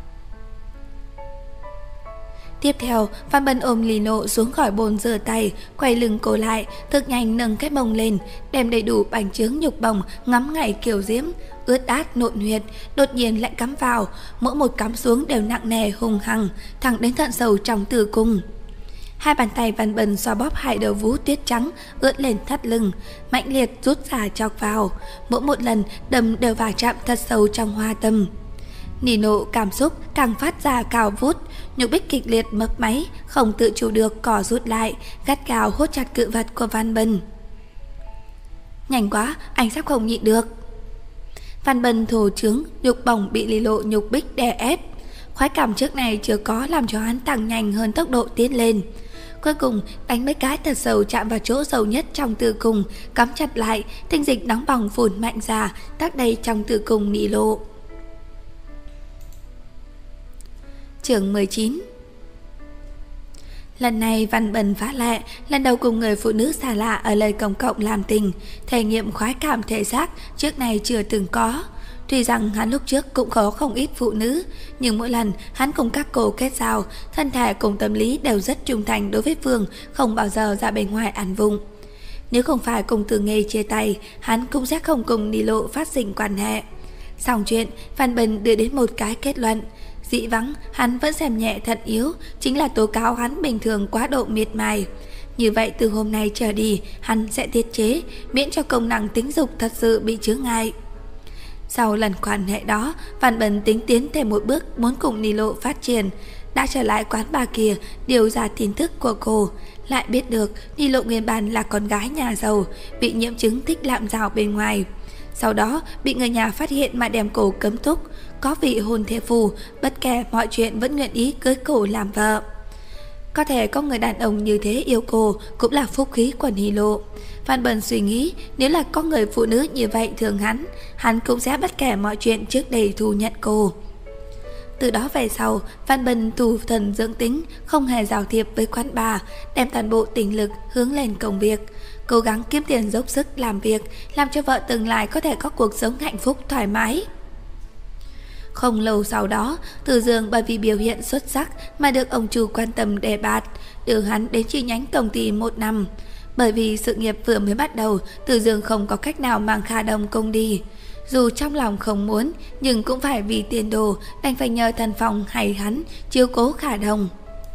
Tiếp theo, Văn Bân ôm Lý Nộ xuống khỏi bồn rửa tay, quay lưng cô lại, thực nhanh nâng cái mông lên, đem đầy đủ bánh trứng nhục bồng ngắm ngày kiều diễm, ướt át nộn huyệt, đột nhiên lại cắm vào, mỗi một cắm xuống đều nặng nề hùng hằng, thẳng đến thận sâu trong tử cung. Hai bàn tay Văn Bân xoa bóp hai đầu vú tuyết trắng ướt lên thắt lưng, mạnh liệt rút ra chọc vào, mỗi một lần đâm đều va chạm thật sâu trong hoa tâm. Nỉ nộ cảm xúc càng phát ra cao vút, nhục bích kịch liệt mấp máy, không tự chủ được cỏ rút lại, gắt gao hốt chặt cự vật của Văn Bân. Nhanh quá, anh sắp không nhịn được. Văn Bân thổ trướng, nhục bổng bị Lý Lộ nhục bích đè ép. Khoái cảm trước này chưa có làm cho hắn tăng nhanh hơn tốc độ tiến lên. Cuối cùng đánh mấy cái thật sâu chạm vào chỗ sâu nhất trong tử cung, cắm chặt lại, tinh dịch nóng bỏng phun mạnh ra, tác đầy trong tử cung Lý Lộ. Chương mười chín. Lần này Văn Bân phá lệ, lần đầu cùng người phụ nữ xa lạ ở nơi công cộng làm tình, thể nghiệm khoái cảm thể xác trước này chưa từng có. Tuy rằng hắn lúc trước cũng có không ít phụ nữ, nhưng mỗi lần hắn cùng các cô kết giao, thân thể cùng tâm lý đều rất trung thành đối với Phương, không bao giờ ra bên ngoài ăn vụng. Nếu không phải cùng Từ Nghê chia tay, hắn cũng sẽ không cùng Nỉ Lộ phát sinh quan hệ. Xong chuyện, Văn Bân đưa đến một cái kết luận. Dĩ vắng, hắn vẫn xem nhẹ thận yếu, chính là tố cáo hắn bình thường quá độ miệt mài. Như vậy từ hôm nay trở đi, hắn sẽ tiết chế, miễn cho công năng tính dục thật sự bị chướng ngại. Sau lần quan hệ đó, Văn Bân tính tiến thêm một bước muốn cùng Nỉ Lộ phát triển. Đã trở lại quán bà kia, điều ra tin tức của cô. Lại biết được Nỉ Lộ nguyên bản là con gái nhà giàu, bị nhiễm chứng thích lạm dạo bên ngoài. Sau đó bị người nhà phát hiện mà đem cô cấm túc, có vị hôn thê phù, bất kể mọi chuyện vẫn nguyện ý cưới cô làm vợ. Có thể có người đàn ông như thế yêu cô cũng là phúc khí của Nỉ Lộ. Văn Bân suy nghĩ nếu là có người phụ nữ như vậy thường hắn, hắn cũng sẽ bất kể mọi chuyện trước đây thu nhận cô. Từ đó về sau, Văn Bân tu thần dưỡng tính, không hề giao thiệp với quán bà, đem toàn bộ tình lực hướng lên công việc, cố gắng kiếm tiền dốc sức làm việc, làm cho vợ tương lai có thể có cuộc sống hạnh phúc thoải mái. Không lâu sau đó, Từ Dương bởi vì biểu hiện xuất sắc mà được ông chủ quan tâm đề bạt, đưa hắn đến chi nhánh công ty một năm. Bởi vì sự nghiệp vừa mới bắt đầu, Từ Dương không có cách nào mang Kha Đồng cùng đi. Dù trong lòng không muốn, nhưng cũng phải vì tiền đồ, đành phải nhờ Thần Phong hay hắn chiếu cố Kha Đồng.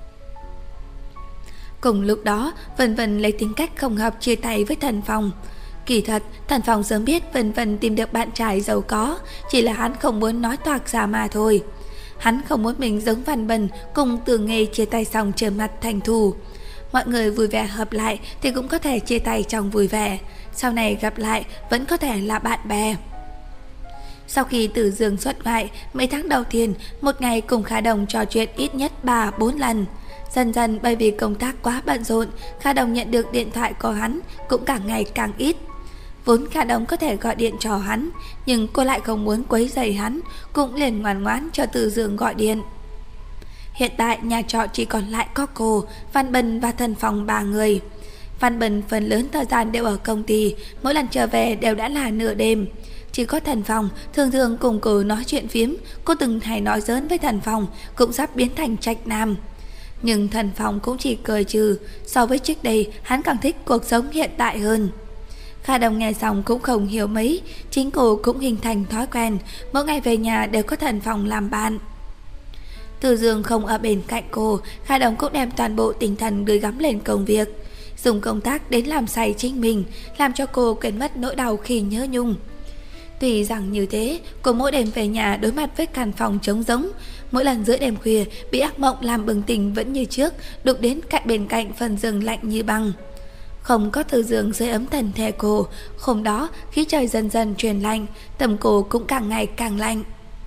Cùng lúc đó, Vân Vân lấy tính cách không hợp chia tay với Thần Phong. Kỳ thật, Thần Phong sớm biết Vân Vân tìm được bạn trai giàu có, chỉ là hắn không muốn nói toạc ra mà thôi. Hắn không muốn mình giống Văn Bân cùng Từ Nghê chia tay xong trở mặt thành thù. Mọi người vui vẻ hợp lại thì cũng có thể chia tay trong vui vẻ, sau này gặp lại vẫn có thể là bạn bè. Sau khi Từ Dương xuất ngoại, mấy tháng đầu tiên, một ngày cùng Kha Đồng trò chuyện ít nhất ba bốn lần. Dần dần bởi vì công tác quá bận rộn, Kha Đồng nhận được điện thoại của hắn cũng càng ngày càng ít. Vốn Kha Đồng có thể gọi điện cho hắn, nhưng cô lại không muốn quấy rầy hắn, cũng liền ngoan ngoãn cho Từ Dương gọi điện. Hiện tại nhà trọ chỉ còn lại có cô, Văn Bân và Thần Phong ba người. Văn Bân phần lớn thời gian đều ở công ty, mỗi lần trở về đều đã là nửa đêm. Chỉ có Thần Phong thường thường cùng cô nói chuyện phiếm, cô từng hay nói giỡn với Thần Phong, cũng sắp biến thành trạch nam. Nhưng Thần Phong cũng chỉ cười trừ, so với trước đây hắn càng thích cuộc sống hiện tại hơn. Kha Đồng nghe xong cũng không hiểu mấy, chính cô cũng hình thành thói quen, mỗi ngày về nhà đều có Thần Phong làm bạn. Từ Dương không ở bên cạnh cô, Kha Đồng cũng đem toàn bộ tinh thần đưa gắm lên công việc, dùng công tác đến làm say chính mình, làm cho cô quên mất nỗi đau khi nhớ nhung. Tuy rằng như thế, cô mỗi đêm về nhà đối mặt với căn phòng trống rỗng, mỗi lần giữa đêm khuya bị ác mộng làm bừng tỉnh vẫn như trước, đụng đến cạnh bên cạnh phần giường lạnh như băng. không có Từ Dương dưới ấm thân thể cô. Hôm đó khí trời dần dần chuyển lạnh, tâm cô cũng càng ngày càng lạnh.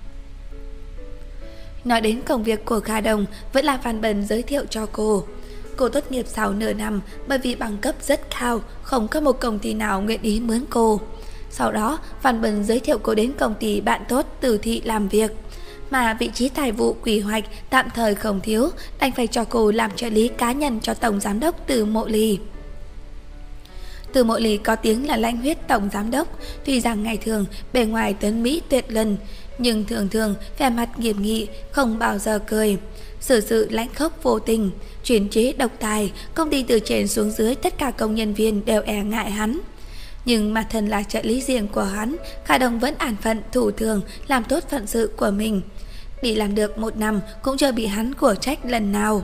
Nói đến công việc của Kha Đồng, vẫn là Phan Bân giới thiệu cho cô. Cô tốt nghiệp sau nửa năm, bởi vì bằng cấp rất cao, không có một công ty nào nguyện ý mướn cô. Sau đó, Phan Bân giới thiệu cô đến công ty bạn tốt Từ Thị làm việc. Mà vị trí tài vụ quy hoạch tạm thời không thiếu, đành phải cho cô làm trợ lý cá nhân cho Tổng Giám đốc Từ Mộ Ly. Từ Mộ Ly có tiếng là lãnh huyết Tổng Giám đốc, tuy rằng ngày thường bề ngoài tuấn mỹ tuyệt luân, nhưng thường thường vẻ mặt nghiêm nghị, không bao giờ cười. Sự sự lãnh khốc vô tình, chuyên chế độc tài, công ty từ trên xuống dưới tất cả công nhân viên đều e ngại hắn. Nhưng mà thân là trợ lý riêng của hắn, Kha Đồng vẫn an phận thủ thường, làm tốt phận sự của mình. Đi làm được một năm cũng chưa bị hắn của trách lần nào.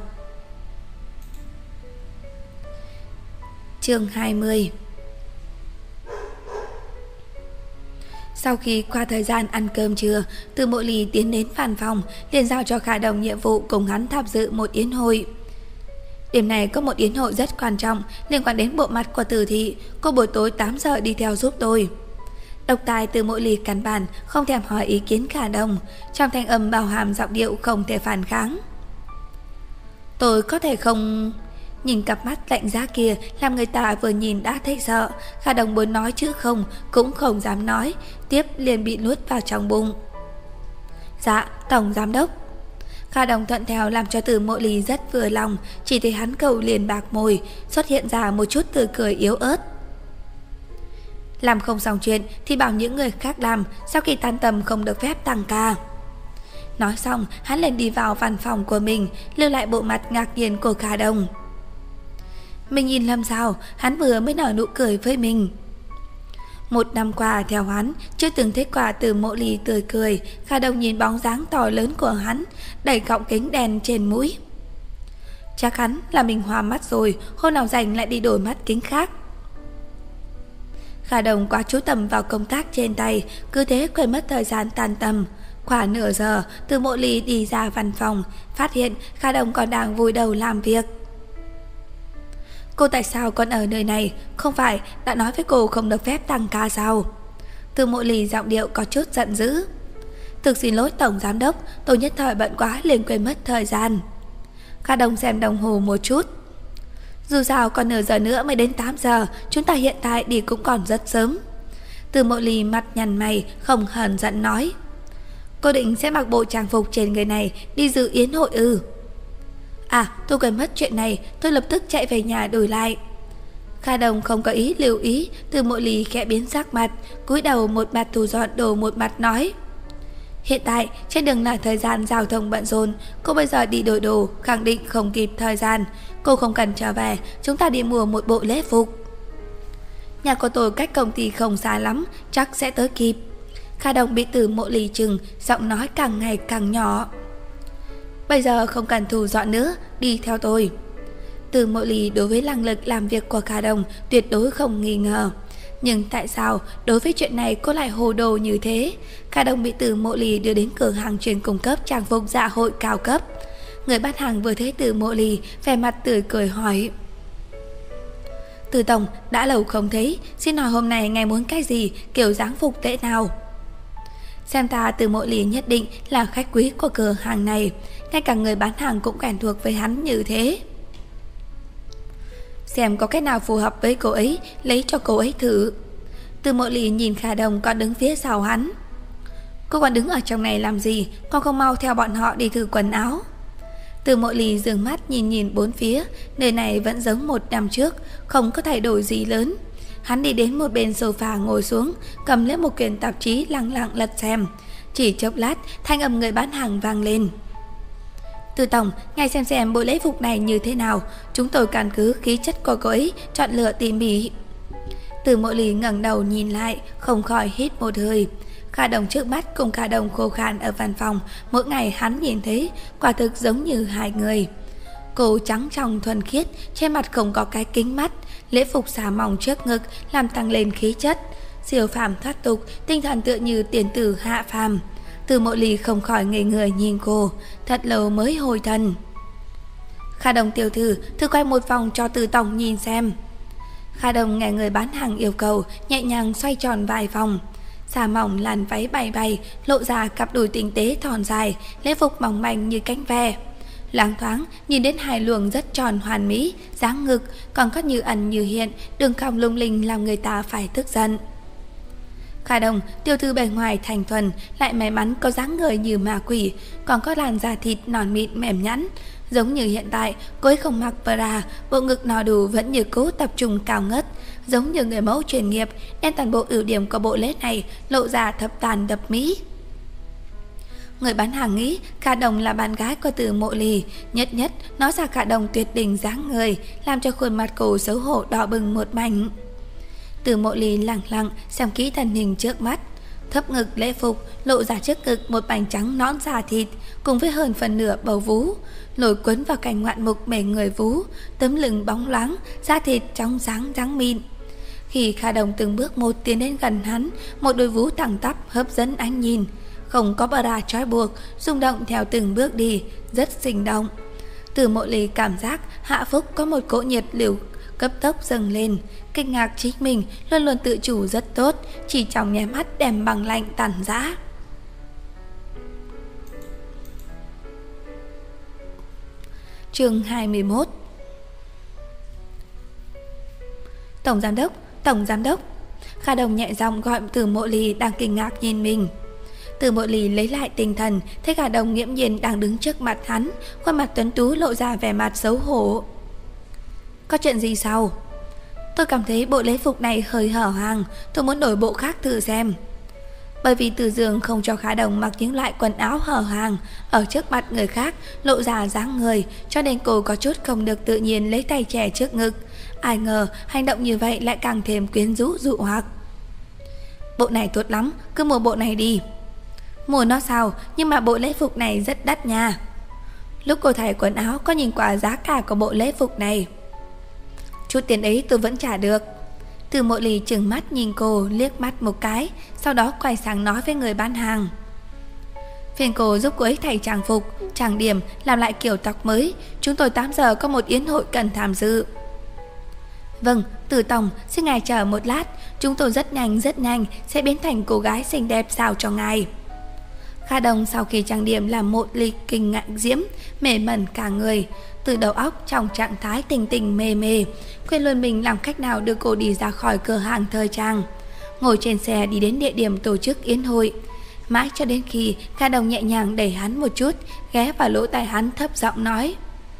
Chương hai mươi. Sau khi qua thời gian ăn cơm trưa, Từ Mộ Ly tiến đến văn phòng, liền giao cho Kha Đồng nhiệm vụ cùng hắn tham dự một yến hội. Đêm này có một yến hội rất quan trọng liên quan đến bộ mặt của Từ Thị, cô buổi tối tám giờ đi theo giúp tôi. Độc tài Từ Mộ Ly căn bản không thèm hỏi ý kiến Kha Đồng, trong thanh âm bao hàm giọng điệu không thể phản kháng. Tôi có thể không... Nhìn cặp mắt lạnh giá kia làm người ta vừa nhìn đã thấy sợ. Kha Đồng muốn nói chữ không cũng không dám nói, tiếp liền bị nuốt vào trong bụng. Dạ, Tổng Giám đốc. Kha Đồng thuận theo làm cho Từ Mộ Ly rất vừa lòng, chỉ thấy hắn cầu liền bạc môi, xuất hiện ra một chút tươi cười yếu ớt. Làm không xong chuyện thì bảo những người khác làm, sau khi tan tầm không được phép tăng ca. Nói xong, hắn liền đi vào văn phòng của mình, lưu lại bộ mặt ngạc nhiên của Kha Đồng. Mình nhìn lầm sao, hắn vừa mới nở nụ cười với mình. Một năm qua theo hắn, chưa từng thấy qua Từ Mộ Ly tươi cười. Kha Đồng nhìn bóng dáng to lớn của hắn, đẩy gọng kính đen trên mũi. Chắc hắn là mình hoa mắt rồi, hôm nào rảnh lại đi đổi mắt kính khác. Kha Đồng quá chú tâm vào công tác trên tay, cứ thế quên mất thời gian tan tầm. Khoảng nửa giờ, Từ Mộ Ly đi ra văn phòng, phát hiện Kha Đồng còn đang vùi đầu làm việc. Cô tại sao còn ở nơi này? Không phải đã nói với cô không được phép tăng ca sao? Từ Mộ Ly giọng điệu có chút giận dữ. Thực xin lỗi Tổng Giám đốc, tôi nhất thời bận quá liền quên mất thời gian. Kha Đồng xem đồng hồ một chút. Dù sao còn nửa giờ nữa mới đến tám giờ, chúng ta hiện tại đi cũng còn rất sớm. Từ Mộ Ly mặt nhăn mày, không hờn giận nói. Cô định sẽ mặc bộ trang phục trên người này đi dự yến hội ư? À, tôi quên mất chuyện này, tôi lập tức chạy về nhà đổi lại. Kha Đồng không có ý lưu ý, Từ Mộ Ly khẽ biến sắc mặt, cúi đầu một mặt thu dọn đồ một mặt nói. Hiện tại, trên đường là thời gian giao thông bận rộn, cô bây giờ đi đổi đồ, khẳng định không kịp thời gian. Cô không cần trở về, chúng ta đi mua một bộ lễ phục. Nhà của tôi cách công ty không xa lắm, chắc sẽ tới kịp. Kha Đồng bị Từ Mộ Ly chừng, giọng nói càng ngày càng nhỏ. Bây giờ không cần thu dọn nữa, đi theo tôi. Từ Mộ Ly đối với năng lực làm việc của Kha Đồng tuyệt đối không nghi ngờ. Nhưng tại sao đối với chuyện này cô lại hồ đồ như thế? Kha Đồng bị Từ Mộ Ly đưa đến cửa hàng chuyên cung cấp trang phục dạ hội cao cấp. Người bán hàng vừa thấy Từ Mộ Ly, vẻ mặt tươi cười hỏi. Từ Tổng, đã lâu không thấy, xin hỏi hôm nay ngài muốn cái gì, kiểu dáng phục tễ nào? Xem ta Từ Mộ Ly nhất định là khách quý của cửa hàng này, ngay cả người bán hàng cũng quen thuộc với hắn như thế. Xem có cái nào phù hợp với cô ấy, lấy cho cô ấy thử. Từ Mộ Ly nhìn Kha Đồng còn đứng phía sau hắn. Cô còn đứng ở trong này làm gì, con không mau theo bọn họ đi thử quần áo. Từ Mộ Ly dừng mắt nhìn nhìn bốn phía, nơi này vẫn giống một năm trước, không có thay đổi gì lớn. Hắn đi đến một bên sofa ngồi xuống, cầm lấy một quyển tạp chí lặng lặng lật xem. Chỉ chốc lát, thanh âm người bán hàng vang lên. Từ Tổng, ngài xem xem bộ lễ phục này như thế nào, chúng tôi căn cứ khí chất của cô ấy chọn lựa tỉ mỉ. Từ Mộ Ly ngẩng đầu nhìn lại, không khỏi hít một hơi. Kha Đồng trước mắt cùng Kha Đồng khô khan ở văn phòng, mỗi ngày hắn nhìn thấy quả thực giống như hai người. Cô trắng trong thuần khiết, trên mặt không có cái kính mắt, lễ phục xà mỏng trước ngực làm tăng lên khí chất, siêu phàm thoát tục, tinh thần tựa như tiền tử hạ phàm. Từ Mộ Ly không khỏi ngây người nhìn cô, thật lâu mới hồi thần. Kha Đồng tiểu thư, thử quay một vòng cho Từ Tổng nhìn xem. Kha Đồng nghe người bán hàng yêu cầu, nhẹ nhàng xoay tròn vài vòng. Xà mỏng làn váy bay bay, lộ ra cặp đùi tinh tế thon dài, lễ phục mỏng manh như cánh ve. Loáng thoáng nhìn đến hai luồng rất tròn hoàn mỹ, dáng ngực còn có như ẩn như hiện, đường cong lung linh làm người ta phải tức giận. Kha Đồng, tiểu thư bề ngoài thành thuần, lại may mắn có dáng người như ma quỷ, còn có làn da thịt non mịn mềm nhẵn. Giống như hiện tại, cô ấy không mặc bra, bộ ngực no đủ vẫn như cố tập trung cao ngất. Giống như người mẫu chuyên nghiệp, nên toàn bộ ưu điểm của bộ lết này lộ ra thập tàn đập mỹ. Người bán hàng nghĩ Kha Đồng là bạn gái của Từ Mộ Lì, nhất nhất nói ra Kha Đồng tuyệt đỉnh dáng người, làm cho khuôn mặt cô xấu hổ đỏ bừng một mảnh. Từ Mộ Lì lặng lặng xem kỹ thân hình trước mắt, thấp ngực lễ phục lộ ra trước ngực một mảnh trắng nõn da thịt, cùng với hơn phần nửa bầu vú, nổi quấn vào cảnh ngoạn mục mề người vú, tấm lưng bóng loáng, da thịt trong dáng trắng mịn. Khi Kha Đồng từng bước một tiến đến gần hắn, một đôi vú thẳng tắp hấp dẫn ánh nhìn, không có bra trói buộc, rung động theo từng bước đi, rất sinh động. Từ Mộ Lì cảm giác hạ phúc có một cỗ nhiệt liều cấp tốc dâng lên, kinh ngạc chính mình luôn luôn tự chủ rất tốt, chỉ trong nháy mắt đem bằng lạnh tàn rã. Chương hai mươi mốt. Tổng giám đốc, tổng giám đốc. Kha Đồng nhẹ giọng gọi Từ Mộ Lì đang kinh ngạc nhìn mình. Từ Mộ Lì lấy lại tinh thần, thấy Kha Đồng nghiễm nhiên đang đứng trước mặt hắn, khuôn mặt tuấn tú lộ ra vẻ mặt xấu hổ. Có chuyện gì sao? Tôi cảm thấy bộ lễ phục này hơi hở hàng, tôi muốn đổi bộ khác thử xem. Bởi vì Từ Dương không cho Kha Đồng mặc những loại quần áo hở hàng ở trước mặt người khác, lộ ra dáng người, cho nên cô có chút không được tự nhiên lấy tay che trước ngực. Ai ngờ hành động như vậy lại càng thêm quyến rũ dụ hoặc. Bộ này tốt lắm, cứ mua bộ này đi. Mua nó sao, nhưng mà bộ lễ phục này rất đắt nha. Lúc cô thay quần áo có nhìn qua giá cả của bộ lễ phục này. Chút tiền ấy tôi vẫn trả được. Từ Mộ Lì trừng mắt nhìn cô liếc mắt một cái, sau đó quay sang nói với người bán hàng. Phiền cô giúp cô ấy thay trang phục, trang điểm, làm lại kiểu tóc mới. Chúng tôi tám giờ có một yến hội cần tham dự. Vâng, Từ tổng, xin ngài chờ một lát. Chúng tôi rất nhanh rất nhanh sẽ biến thành cô gái xinh đẹp sao cho ngài. Kha Đồng sau khi trang điểm làm một ly kinh ngạc diễm, mê mẩn cả người, từ đầu óc trong trạng thái tình tình mê mê, quên luôn mình làm cách nào đưa cô đi ra khỏi cửa hàng thời trang. Ngồi trên xe đi đến địa điểm tổ chức yến hội, mãi cho đến khi Kha Đồng nhẹ nhàng đẩy hắn một chút, ghé vào lỗ tai hắn thấp giọng nói: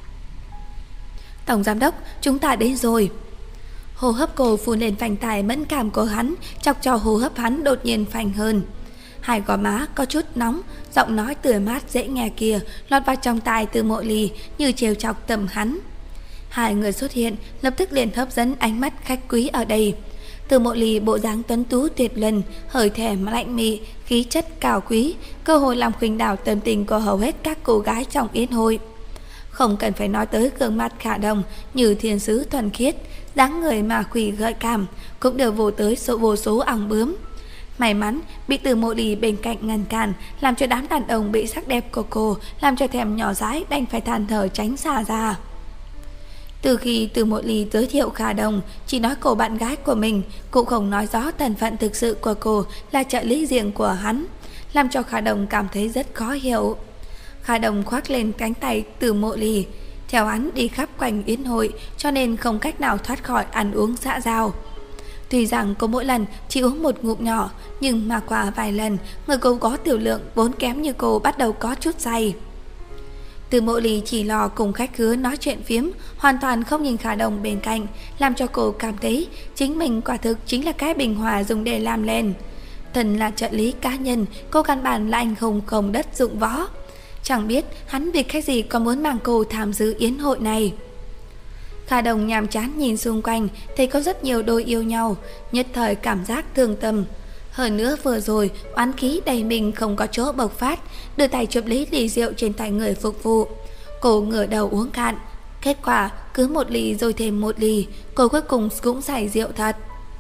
Tổng giám đốc, chúng ta đến rồi. Hô hấp cô phun lên vành tai mẫn cảm của hắn, chọc cho hô hấp hắn đột nhiên phanh hơn. Hai gò má có chút nóng, giọng nói tươi mát dễ nghe kia lọt vào trong tai Từ Mộ Lì như trêu chọc tầm hắn. Hai người xuất hiện lập tức liền hấp dẫn ánh mắt khách quý ở đây. Từ Mộ Lì bộ dáng tuấn tú tuyệt luân, hơi thèm lạnh mị, khí chất cao quý, cơ hội làm khuynh đảo tâm tình của hầu hết các cô gái trong yến hội. Không cần phải nói tới gương mặt Kha Đồng như thiên sứ thuần khiết, dáng người mà quỷ gợi cảm, cũng đều vô tới số vô số ong bướm. May mắn bị Từ Mộ Lì bên cạnh ngăn cản, làm cho đám đàn ông bị sắc đẹp của cô làm cho thèm nhỏ dãi đành phải than thở tránh xa ra. Từ khi Từ Mộ Lì giới thiệu Kha Đồng, chỉ nói cô bạn gái của mình, cũng không nói rõ thân phận thực sự của cô là trợ lý riêng của hắn, làm cho Kha Đồng cảm thấy rất khó hiểu. Kha Đồng khoác lên cánh tay Từ Mộ Lì, theo hắn đi khắp quanh yến hội, cho nên không cách nào thoát khỏi ăn uống xã giao. Tuy rằng cô mỗi lần chỉ uống một ngụm nhỏ, nhưng mà qua vài lần, người cô có tiểu lượng vốn kém như cô bắt đầu có chút say. Từ Mộ Lì chỉ lo cùng khách khứa nói chuyện phiếm, hoàn toàn không nhìn Kha Đồng bên cạnh, làm cho cô cảm thấy chính mình quả thực chính là cái bình hòa dùng để làm lên. Thần là trợ lý cá nhân, cô căn bản là anh hùng không đất dụng võ. Chẳng biết hắn vì cách gì có muốn mang cô tham dự yến hội này. Kha Đồng nhàm chán nhìn xung quanh, thấy có rất nhiều đôi yêu nhau, nhất thời cảm giác thương tâm. Hơn nữa vừa rồi oán khí đầy mình không có chỗ bộc phát, đưa tay chụp lấy ly rượu trên tay người phục vụ. Cô ngửa đầu uống cạn, kết quả cứ một ly rồi thêm một ly, cô cuối cùng cũng say rượu thật.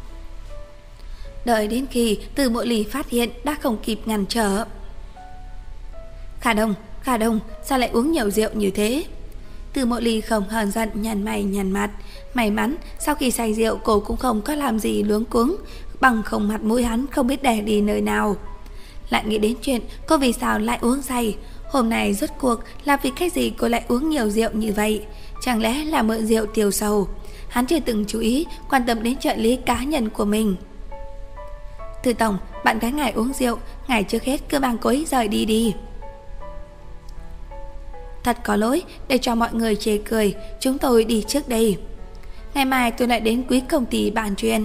Đợi đến khi Từ Mộ Lì phát hiện đã không kịp ngăn trở. Kha Đồng, Kha Đồng, sao lại uống nhiều rượu như thế? Từ Mộ Ly không hờn giận, nhăn mày nhăn mặt. May mắn sau khi say rượu cô cũng không có làm gì luống cuống, bằng không mặt mũi hắn không biết đè đi nơi nào. Lại nghĩ đến chuyện cô vì sao lại uống say. Hôm nay rốt cuộc là vì cái gì cô lại uống nhiều rượu như vậy? Chẳng lẽ là mượn rượu tiêu sầu? Hắn chưa từng chú ý quan tâm đến trợ lý cá nhân của mình. Từ tổng, bạn gái ngài uống rượu, ngài trước hết cứ mang cô ấy rời đi đi. Thật có lỗi, để cho mọi người chê cười, chúng tôi đi trước đây. Ngày mai tôi lại đến quý công ty bàn chuyện.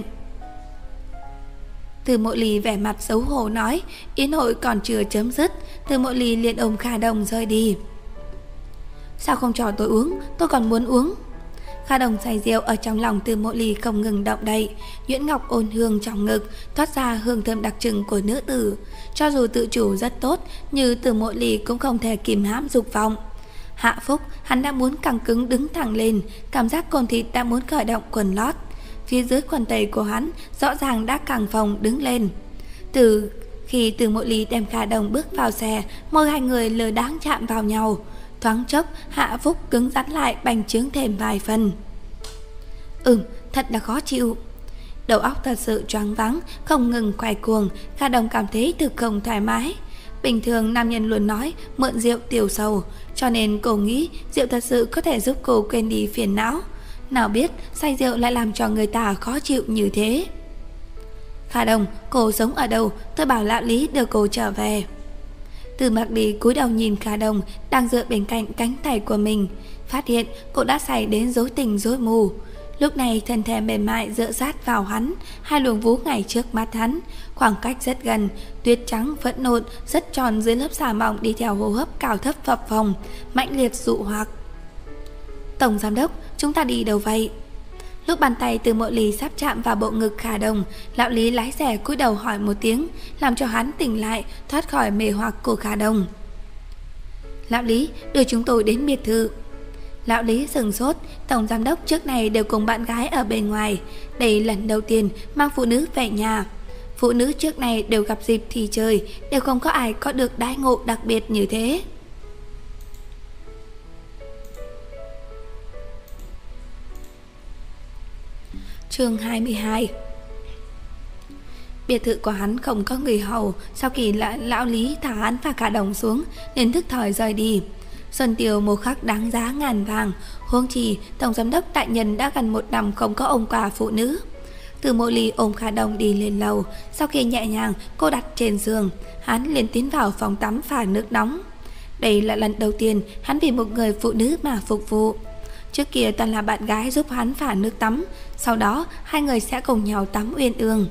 Từ Mộ Ly vẻ mặt xấu hổ nói. Yến hội còn chưa chấm dứt, Từ Mộ Ly liền ôm Kha Đồng rời đi. Sao không cho tôi uống, tôi còn muốn uống. Kha Đồng say rượu ở trong lòng Từ Mộ Ly không ngừng động đậy. Nhuyễn ngọc ôn hương trong ngực thoát ra hương thơm đặc trưng của nữ tử. Cho dù tự chủ rất tốt, như Từ Mộ Ly cũng không thể kìm hãm dục vọng. Hạ phúc, hắn đã muốn căng cứng đứng thẳng lên, cảm giác cồn thịt đã muốn khởi động quần lót. Phía dưới quần tây của hắn rõ ràng đã căng phồng đứng lên. Từ khi Từ Mộ Ly đem Kha Đồng bước vào xe, môi hai người lờ đáng chạm vào nhau. Thoáng chốc, Hạ Phúc cứng rắn lại, bành trướng thêm vài phần. Ừm, thật là khó chịu. Đầu óc thật sự choáng váng, không ngừng quay cuồng. Kha Đồng cảm thấy thực không thoải mái. Bình thường nam nhân luôn nói mượn rượu tiêu sầu, cho nên cô nghĩ rượu thật sự có thể giúp cô quên đi phiền não. Nào biết say rượu lại làm cho người ta khó chịu như thế. Kha Đồng, cô sống ở đâu? Tôi bảo lão Lý đưa cô trở về. Từ Mặc Đi cúi đầu nhìn Kha Đồng đang dựa bên cạnh cánh tay của mình, phát hiện cô đã say đến rối tình rối mù. Lúc này thân thể mềm mại dựa sát vào hắn, hai luồng vú ngay trước mắt hắn, khoảng cách rất gần, tuyết trắng vẫn nộn, rất tròn dưới lớp xà mỏng đi theo hô hấp cao thấp phập phồng, mãnh liệt dụ hoặc. Tổng giám đốc, chúng ta đi đâu vậy? Lúc bàn tay Từ Mộ Ly sắp chạm vào bộ ngực Kha Đồng, lão Lý lái xe cúi đầu hỏi một tiếng, làm cho hắn tỉnh lại, thoát khỏi mê hoặc của Kha Đồng. Lão Lý, đưa chúng tôi đến biệt thự. Lão Lý sừng sốt, tổng giám đốc trước này đều cùng bạn gái ở bên ngoài, đây lần đầu tiên mang phụ nữ về nhà. Phụ nữ trước này đều gặp dịp thì chơi, đều không có ai có được đãi ngộ đặc biệt như thế. Chương hai mươi hai. Biệt thự của hắn không có người hầu. Sau khi lão Lý thả hắn và Kha Đồng xuống, nên thức thời rời đi. Xuân tiêu một khắc đáng giá ngàn vàng. Huống chi tổng giám đốc đại nhân đã gần một năm không có ôm quà phụ nữ. Từ Mộ Ly ôm Kha Đồng đi lên lầu. Sau khi nhẹ nhàng cô đặt trên giường, hắn liền tiến vào phòng tắm pha nước nóng. Đây là lần đầu tiên hắn vì một người phụ nữ mà phục vụ. Trước kia toàn là bạn gái giúp hắn pha nước tắm, sau đó hai người sẽ cùng nhau tắm uyên ương.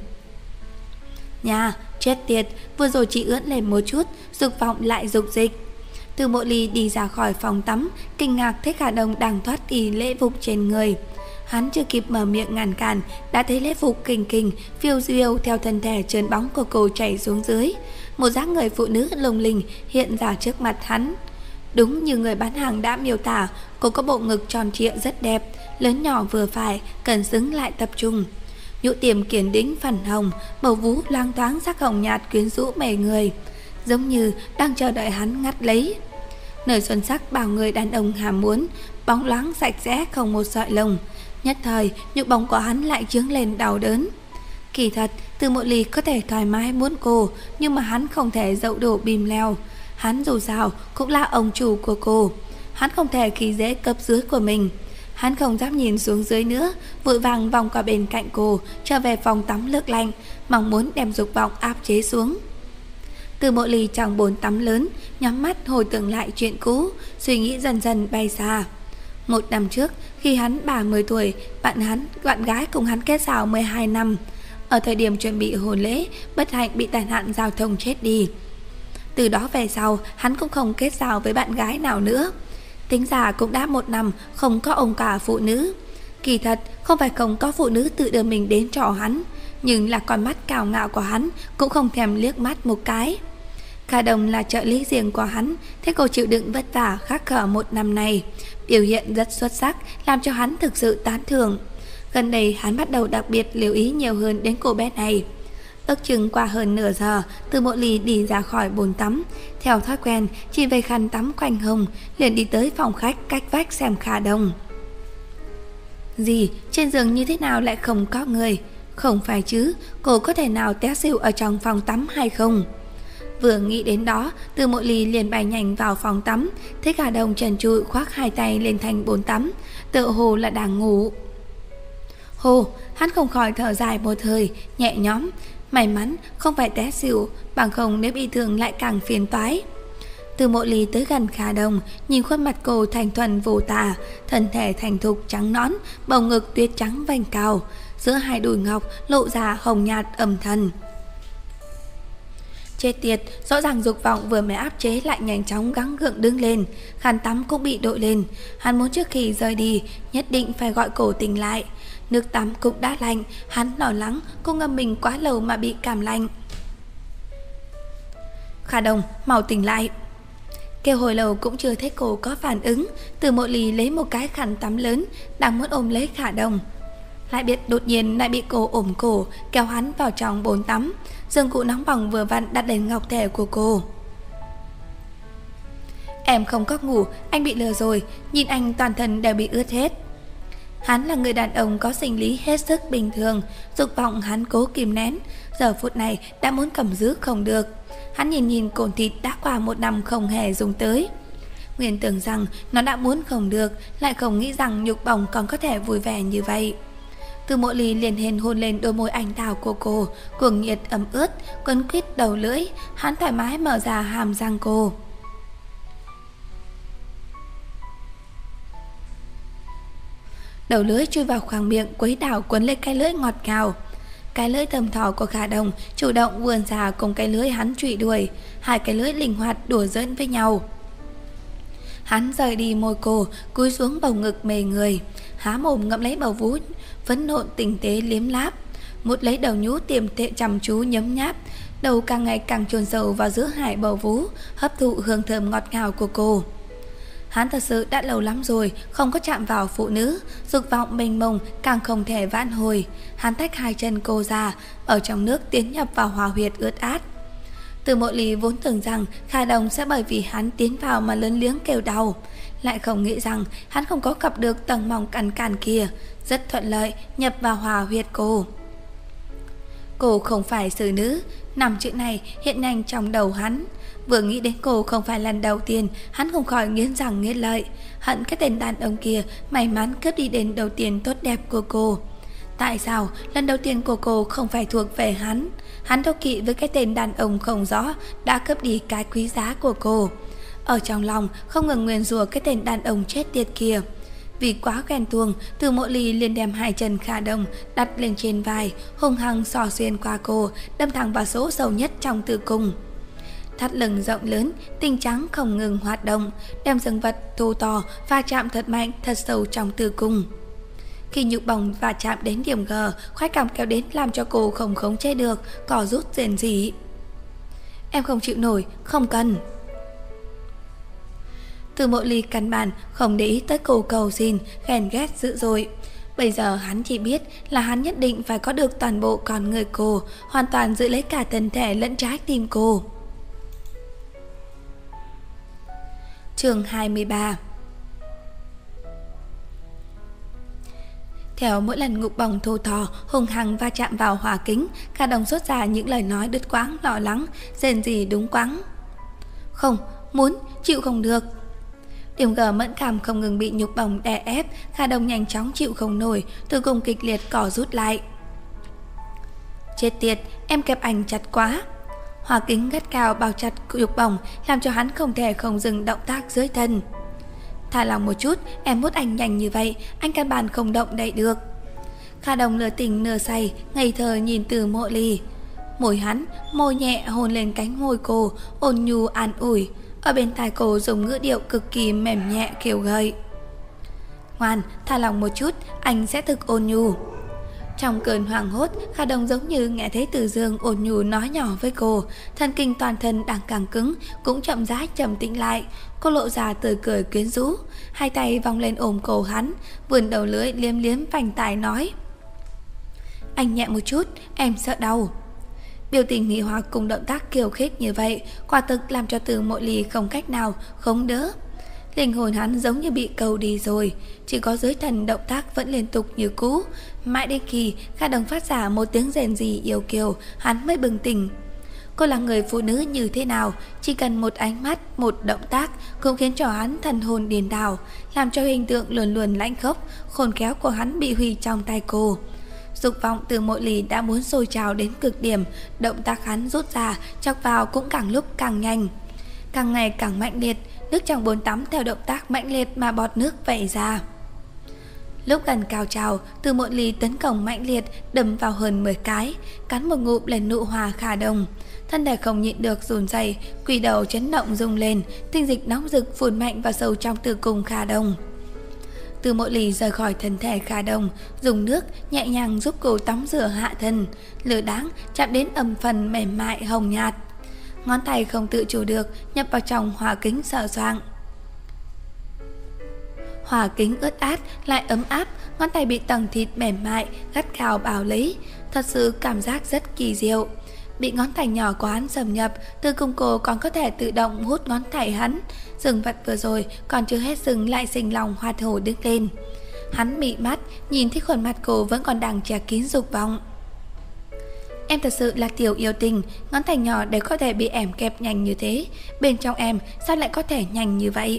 Nhà, chết tiệt, vừa rồi chỉ ướn lên một chút, dục vọng lại dục dịch. Từ Mộ Ly đi ra khỏi phòng tắm, kinh ngạc thấy Kha Đồng đang thoát y lễ phục trên người. Hắn chưa kịp mở miệng ngăn cản, đã thấy lễ phục kình kình phiêu diêu theo thân thể trơn bóng của cô chảy xuống dưới. Một dáng người phụ nữ lung linh hiện ra trước mặt hắn. Đúng như người bán hàng đã miêu tả, cô có bộ ngực tròn trịa rất đẹp, lớn nhỏ vừa phải, cân xứng lại tập trung. Nhũ tiềm kiển đĩnh phần hồng, màu vú loang thoáng sắc hồng nhạt quyến rũ mê người, giống như đang chờ đợi hắn ngắt lấy. Nơi xuân sắc bao người đàn ông hàm muốn, bóng loáng sạch sẽ không một sợi lông. Nhất thời nhục bóng của hắn lại chướng lên đau đớn. Kỳ thật Từ Mộ Ly có thể thoải mái muốn cô, nhưng mà hắn không thể dậu đổ bìm leo. Hắn dù sao cũng là ông chủ của cô, hắn không thể khi dễ cấp dưới của mình. Hắn không dám nhìn xuống dưới nữa, vội vàng vòng qua bên cạnh cô, trở về phòng tắm nước lạnh, mong muốn đem dục vọng áp chế xuống. Từ Mộ Ly trong bồn tắm lớn, nhắm mắt hồi tưởng lại chuyện cũ, suy nghĩ dần dần bay xa. Một năm trước, khi hắn ba mươi tuổi, bạn hắn, bạn gái cùng hắn kết giao mười hai năm. Ở thời điểm chuẩn bị hôn lễ, bất hạnh bị tai nạn giao thông chết đi. Từ đó về sau, hắn cũng không kết giao với bạn gái nào nữa. Tính ra cũng đã một năm không có ông cả phụ nữ. Kỳ thật không phải không có phụ nữ tự đưa mình đến trò hắn, nhưng là con mắt cao ngạo của hắn cũng không thèm liếc mắt một cái. Kha Đồng là trợ lý riêng của hắn, thế cô chịu đựng vất vả khắc khổ một năm này, biểu hiện rất xuất sắc, làm cho hắn thực sự tán thưởng. Gần đây hắn bắt đầu đặc biệt lưu ý nhiều hơn đến cô bé này. Ước chừng qua hơn nửa giờ, Từ Mộ Ly đi ra khỏi bồn tắm. Theo thói quen, chỉ về khăn tắm quanh hông, liền đi tới phòng khách cách vách xem Kha Đông. Gì, trên giường như thế nào lại không có người? Không phải chứ, cô có thể nào té xỉu ở trong phòng tắm hay không? Vừa nghĩ đến đó, Từ Mộ Ly liền bay nhanh vào phòng tắm, thấy Kha Đông trần trụi khoác hai tay lên thành bồn tắm, tựa hồ là đang ngủ. Hồ, hắn không khỏi thở dài một hơi, nhẹ nhõm. May mắn không phải té xỉu, bằng không nếu bị thương lại càng phiền toái. Từ Mộ Ly tới gần Kha Đông, nhìn khuôn mặt cô thanh thuần vô tả, thân thể thành thục trắng nõn, bầu ngực tuyết trắng vành cao, giữa hai đùi ngọc lộ ra hồng nhạt âm thần. Chết tiệt, rõ ràng dục vọng vừa mới áp chế lại nhanh chóng gắng gượng đứng lên, khăn tắm cũng bị đội lên. Hắn muốn trước khi rời đi nhất định phải gọi cô tỉnh lại. Nước tắm cũng đã lạnh, hắn lo lắng cô ngâm mình quá lâu mà bị cảm lạnh. Kha Đông, mau tỉnh lại. Kêu hồi lâu cũng chưa thấy cô có phản ứng. Từ Mộ Ly lấy một cái khăn tắm lớn, đang muốn ôm lấy Kha Đông, lại biết đột nhiên lại bị cô ôm cổ, kéo hắn vào trong bồn tắm. Giường cụ nóng bỏng vừa vặn đặt lên ngọc thể của cô. Em không có ngủ, anh bị lừa rồi, nhìn anh toàn thân đều bị ướt hết. Hắn là người đàn ông có sinh lý hết sức bình thường, dục vọng hắn cố kìm nén, giờ phút này đã muốn cầm giữ không được. Hắn nhìn nhìn cồn thịt đã qua một năm không hề dùng tới. Nguyên tưởng rằng nó đã muốn không được, lại không nghĩ rằng nhục bổng còn có thể vui vẻ như vậy. Từ Mộ Ly liền hên hôn lên đôi môi anh đào của cô, cuồng nhiệt ấm ướt, quấn quýt đầu lưỡi. Hắn thoải mái mở ra hàm răng cô. Đầu lưỡi chui vào khoang miệng, quấy đảo quấn lên cái lưỡi ngọt ngào. Cái lưỡi thơm tho của Kha Đông chủ động vươn ra cùng cái lưỡi hắn truy đuổi, hai cái lưỡi linh hoạt đùa giỡn với nhau. Hắn rời đi môi cô, cúi xuống bầu ngực mề người, há mồm ngậm lấy bầu vú phấn nộn tinh tế liếm láp, mút lấy đầu nhú tiềm tệ chăm chú nhấm nháp, đầu càng ngày càng chôn sâu vào giữa hai bầu vú, hấp thụ hương thơm ngọt ngào của cô. Hắn thật sự đã lâu lắm rồi không có chạm vào phụ nữ, dục vọng mênh mông càng không thể vãn hồi. Hắn tách hai chân cô ra, ở trong nước tiến nhập vào hòa huyệt ướt át. Từ Mộ Ly vốn tưởng rằng Kha Đông sẽ bởi vì hắn tiến vào mà lớn liếng kêu đau, lại không nghĩ rằng hắn không có gặp được tầng mỏng cằn cằn kia, rất thuận lợi nhập vào hòa huyệt cô. Cô không phải xử nữ, năm chữ này hiện nhanh trong đầu hắn. Vừa nghĩ đến cô không phải lần đầu tiên, hắn không khỏi nghiến răng nghiến lợi, hận cái tên đàn ông kia may mắn cướp đi đến đầu tiên tốt đẹp của cô. Tại sao lần đầu tiên của cô không phải thuộc về hắn? Hắn đố kỵ với cái tên đàn ông không rõ đã cướp đi cái quý giá của cô. Ở trong lòng không ngừng nguyền rủa cái tên đàn ông chết tiệt kia. Vì quá ghen tuông, Từ Mộ Ly liền đem hai chân Kha Đông đặt lên trên vai, hung hăng xỏ xuyên qua cô, đâm thẳng vào số sâu nhất trong tử cung. Thắt lưng rộng lớn, tinh trắng không ngừng hoạt động, đem dương vật thô to va chạm thật mạnh, thật sâu trong tử cung. Khi nhục bổng va chạm đến điểm G, khoái cảm kéo đến làm cho cô không khống chế được, cò rút rền rỉ. Em không chịu nổi, không cần. Từ Mộ Ly căn bản không để ý tới cô cầu xin, ghen ghét dữ dội. Bây giờ hắn chỉ biết là hắn nhất định phải có được toàn bộ con người cô, hoàn toàn giữ lấy cả thân thể lẫn trái tim cô. Chương hai mươi ba. Theo mỗi lần ngục bồng thô thò hùng hăng va chạm vào hòa kính, Kha Đông xuất ra những lời nói đứt quãng, lo lắng, rền rỉ đúng quãng. Không, muốn, chịu không được. Điểm G mẫn cảm không ngừng bị nhục bồng đè ép, Kha Đông nhanh chóng chịu không nổi, tử cung kịch liệt cỏ rút lại. Chết tiệt, em kẹp anh chặt quá. Hòa kính gắt cao bao chặt nhục bồng, làm cho hắn không thể không dừng động tác dưới thân. Thả lòng một chút, em mút anh nhanh như vậy, anh căn bản không động đậy được. Kha Đông nửa tỉnh nửa say, ngây thơ nhìn Từ Mộ Ly. Môi hắn, môi nhẹ hôn lên cánh môi cô, ôn nhu an ủi. Ở bên tai cô dùng ngữ điệu cực kỳ mềm nhẹ kiều gợi. Ngoan, thả lòng một chút, anh sẽ thực ôn nhu. Trong cơn hoảng hốt, Kha Đông giống như nghe thấy Từ Dương ôn nhu nói nhỏ với cô, thần kinh toàn thân đang càng cứng cũng chậm rãi trầm tĩnh lại. Cô lộ ra tươi cười quyến rũ, hai tay vòng lên ôm cổ hắn, vươn đầu lưỡi liếm liếm vành tai nói: Anh nhẹ một chút, em sợ đau. Biểu tình nghi hoặc cùng động tác kiêu khích như vậy quả thực làm cho Từ Mộ Ly không cách nào khống đỡ. Linh hồn hắn giống như bị cầu đi rồi, chỉ có dưới thần động tác vẫn liên tục như cũ. Mãi đến khi Kha Đồng phát ra một tiếng rền rỉ yêu kiều, hắn mới bừng tỉnh. Cô là người phụ nữ như thế nào, chỉ cần một ánh mắt, một động tác cũng khiến cho hắn thần hồn điên đảo, làm cho hình tượng luôn luôn lãnh khốc, khôn khéo của hắn bị hủy trong tay cô. Dục vọng Từ Mộ Ly đã muốn sôi trào đến cực điểm, động tác hắn rút ra, chọc vào cũng càng lúc càng nhanh, càng ngày càng mạnh liệt. Nước trong bồn tắm theo động tác mãnh liệt mà bọt nước vẩy ra. Lúc gần cao trào, Từ Mộ Ly tấn công mãnh liệt, đâm vào hơn mười cái, cắn một ngụm lên nụ hòa Kha Đồng. Thân thể không nhịn được run rẩy, quỷ đầu chấn động rung lên, tinh dịch nóng rực phun mạnh vào sâu trong tử cung Kha Đồng. Từ Mộ Ly rời khỏi thân thể Kha Đồng, dùng nước nhẹ nhàng giúp cô tắm rửa hạ thân, lửa đáng chạm đến âm phần mềm mại hồng nhạt. Ngón tay không tự chủ được nhập vào trong hòa kính sờ soạng. Hòa kính ướt át lại ấm áp, ngón tay bị tầng thịt mềm mại gắt gao bào lấy, thật sự cảm giác rất kỳ diệu. Bị ngón tay nhỏ của hắn xâm nhập, Từ cung cô còn có thể tự động hút ngón tay hắn. Dương vật vừa rồi còn chưa hết dừng lại sinh lòng hoạt hổ đứng lên. Hắn mị mắt nhìn thấy khuôn mặt cô vẫn còn đang che kín dục vọng. Em thật sự là tiểu yêu tình, ngón tay nhỏ đều có thể bị em kẹp nhanh như thế, bên trong em sao lại có thể nhanh như vậy?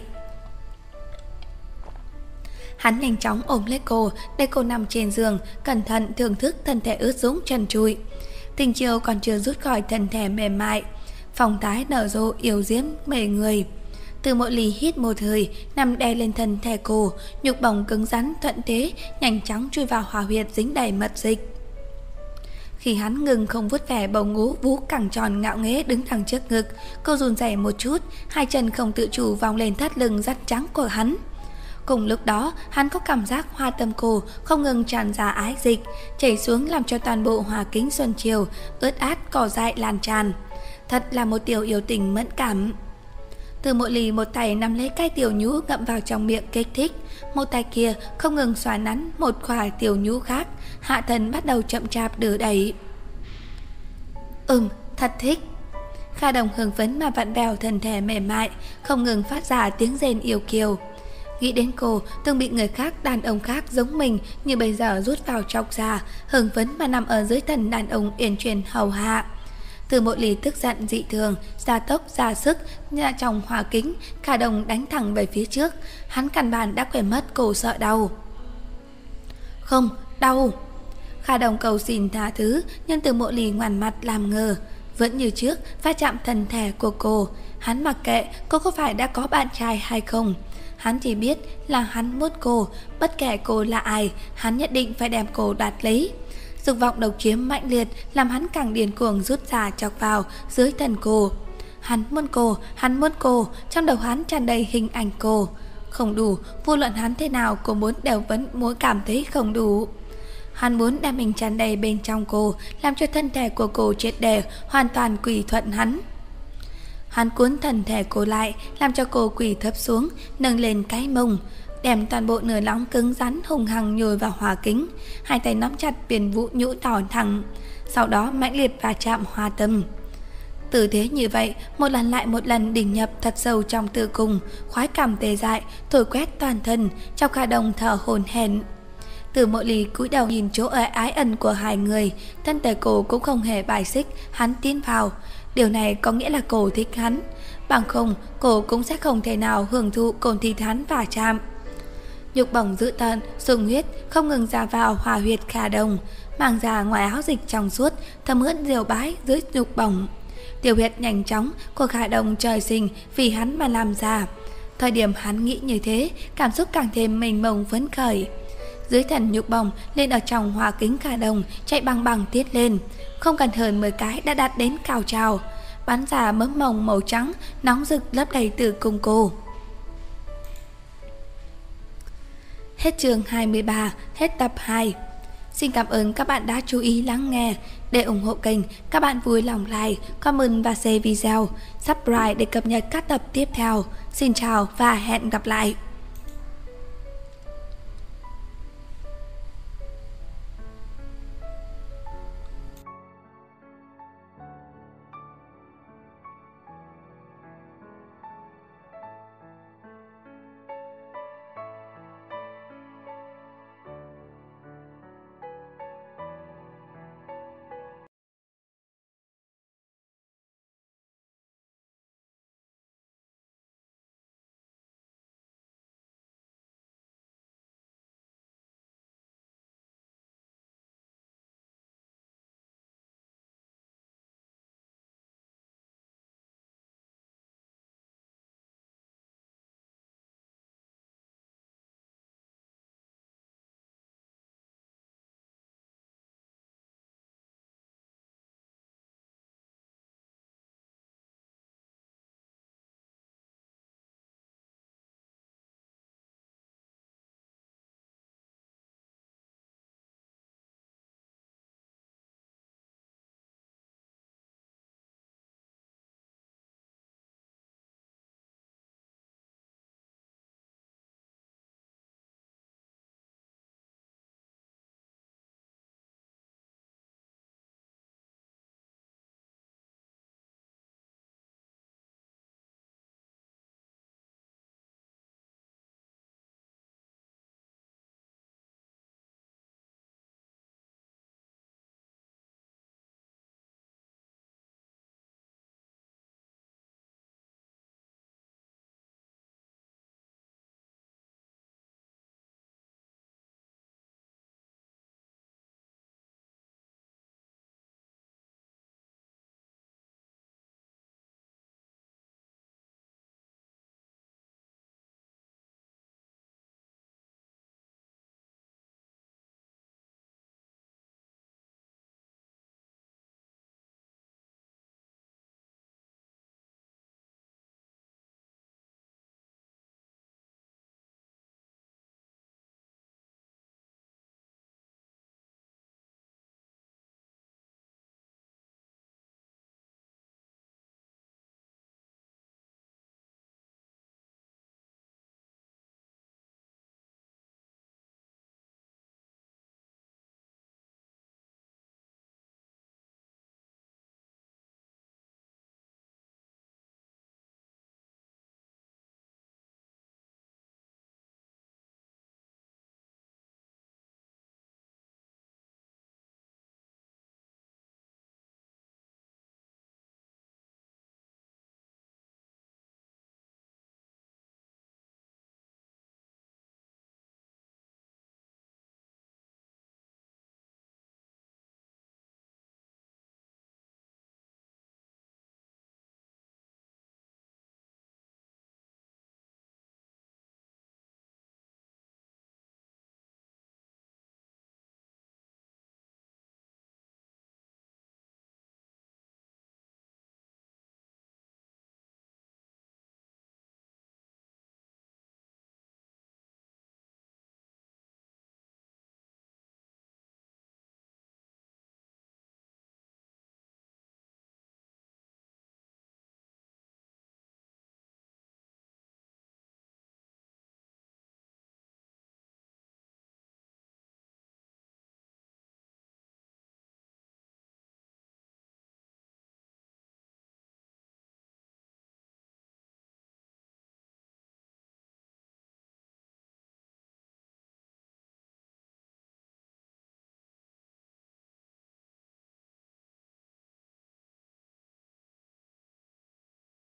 Hắn nhanh chóng ôm lấy cô, để cô nằm trên giường, cẩn thận thưởng thức thân thể ướt sũng trần trụi. Tình chiều còn chưa rút khỏi thân thể mềm mại, phong thái nở rộ yêu diễm mê người. Từ Mộ Ly hít một hơi, nằm đè lên thân thể cô, nhục bổng cứng rắn thuận thế, nhanh chóng chui vào hỏa huyệt dính đầy mật dịch. Khi hắn ngừng không vuốt vẻ bầu ngú vú cẳng tròn ngạo nghễ đứng thẳng trước ngực, cô run rẩy một chút, hai chân không tự chủ vòng lên thắt lưng rắn trắng của hắn. Cùng lúc đó, hắn có cảm giác hoa tâm cô không ngừng tràn ra ái dịch, chảy xuống làm cho toàn bộ hòa kính xuân chiều ướt át cỏ dại lan tràn. Thật là một tiểu yêu tình mẫn cảm. Từ Mộ Ly một tay nắm lấy cái tiểu nhũ ngậm vào trong miệng kích thích, một tay kia không ngừng xoa nắn một khỏa tiểu nhũ khác, hạ thân bắt đầu chậm chạp đưa đẩy. Ừm, thật thích. Kha Đồng hưng phấn mà vặn vẹo thân thể mềm mại, không ngừng phát ra tiếng rên yêu kiều. Nghĩ đến cô từng bị người khác, đàn ông khác giống mình như bây giờ rút vào chọc ra, hưng phấn mà nằm ở dưới thân đàn ông uyển chuyển hầu hạ. Từ Mộ Ly tức giận dị thường, ra tốc ra sức, nhà trong hòa kính, Kha Đồng đánh thẳng về phía trước. Hắn căn bản đã quên mất cô sợ đau. Không, đau. Kha Đồng cầu xin tha thứ, nhưng Từ Mộ Ly ngoằn mặt làm ngơ. Vẫn như trước, va chạm thân thể của cô. Hắn mặc kệ cô có phải đã có bạn trai hay không. Hắn chỉ biết là hắn muốn cô, bất kể cô là ai, hắn nhất định phải đem cô đoạt lấy. Dục vọng độc chiếm mạnh liệt làm hắn càng điên cuồng rút ra chọc vào dưới thân cô. Hắn muốn cô, hắn muốn cô, trong đầu hắn tràn đầy hình ảnh cô. Không đủ, vô luận hắn thế nào cô muốn đều vẫn muốn cảm thấy không đủ. Hắn muốn đem mình tràn đầy bên trong cô, làm cho thân thể của cô triệt để hoàn toàn quỳ thuận hắn. Hắn cuốn thân thể cô lại, làm cho cô quỳ thấp xuống, nâng lên cái mông, đem toàn bộ nửa nóng cứng rắn hùng hăng nhồi vào hòa kính, hai tay nắm chặt viền vũ nhũ tỏ thẳng, sau đó mãnh liệt và chạm hoa tâm. Tư thế như vậy, một lần lại một lần đỉnh nhập thật sâu trong tử cung, khoái cảm tê dại thổi quét toàn thân, trong Kha Đồng thở hổn hển. Từ Mộ Ly cúi đầu nhìn chỗ ở ái ẩn của hai người, thân thể cô cũng không hề bài xích hắn tiến vào. Điều này có nghĩa là cô thích hắn, bằng không cô cũng sẽ không thể nào hưởng thụ cồn thịt hắn và chạm. Nhục bổng dữ tợn, sung huyết không ngừng ra vào hòa huyệt Kha Đồng, mang ra ngoài áo dịch trong suốt, thấm ướt diều bái dưới nhục bổng. Tiểu huyệt nhanh chóng của Kha Đồng trời sinh vì hắn mà làm ra. Thời điểm hắn nghĩ như thế, cảm xúc càng thêm mênh mông phấn khởi. Dưới thần nhục bổng lên ở trong hòa kính Kha Đồng chạy bằng bằng tiết lên, không cần hơn mười cái đã đạt đến cao trào, bắn ra mấm mồng màu trắng nóng rực lấp đầy tử cung cô. Hết chương hai mươi ba, hết tập hai. Xin cảm ơn các bạn đã chú ý lắng nghe. Để ủng hộ kênh, các bạn vui lòng like, comment và share video, subscribe để cập nhật các tập tiếp theo. Xin chào và hẹn gặp lại.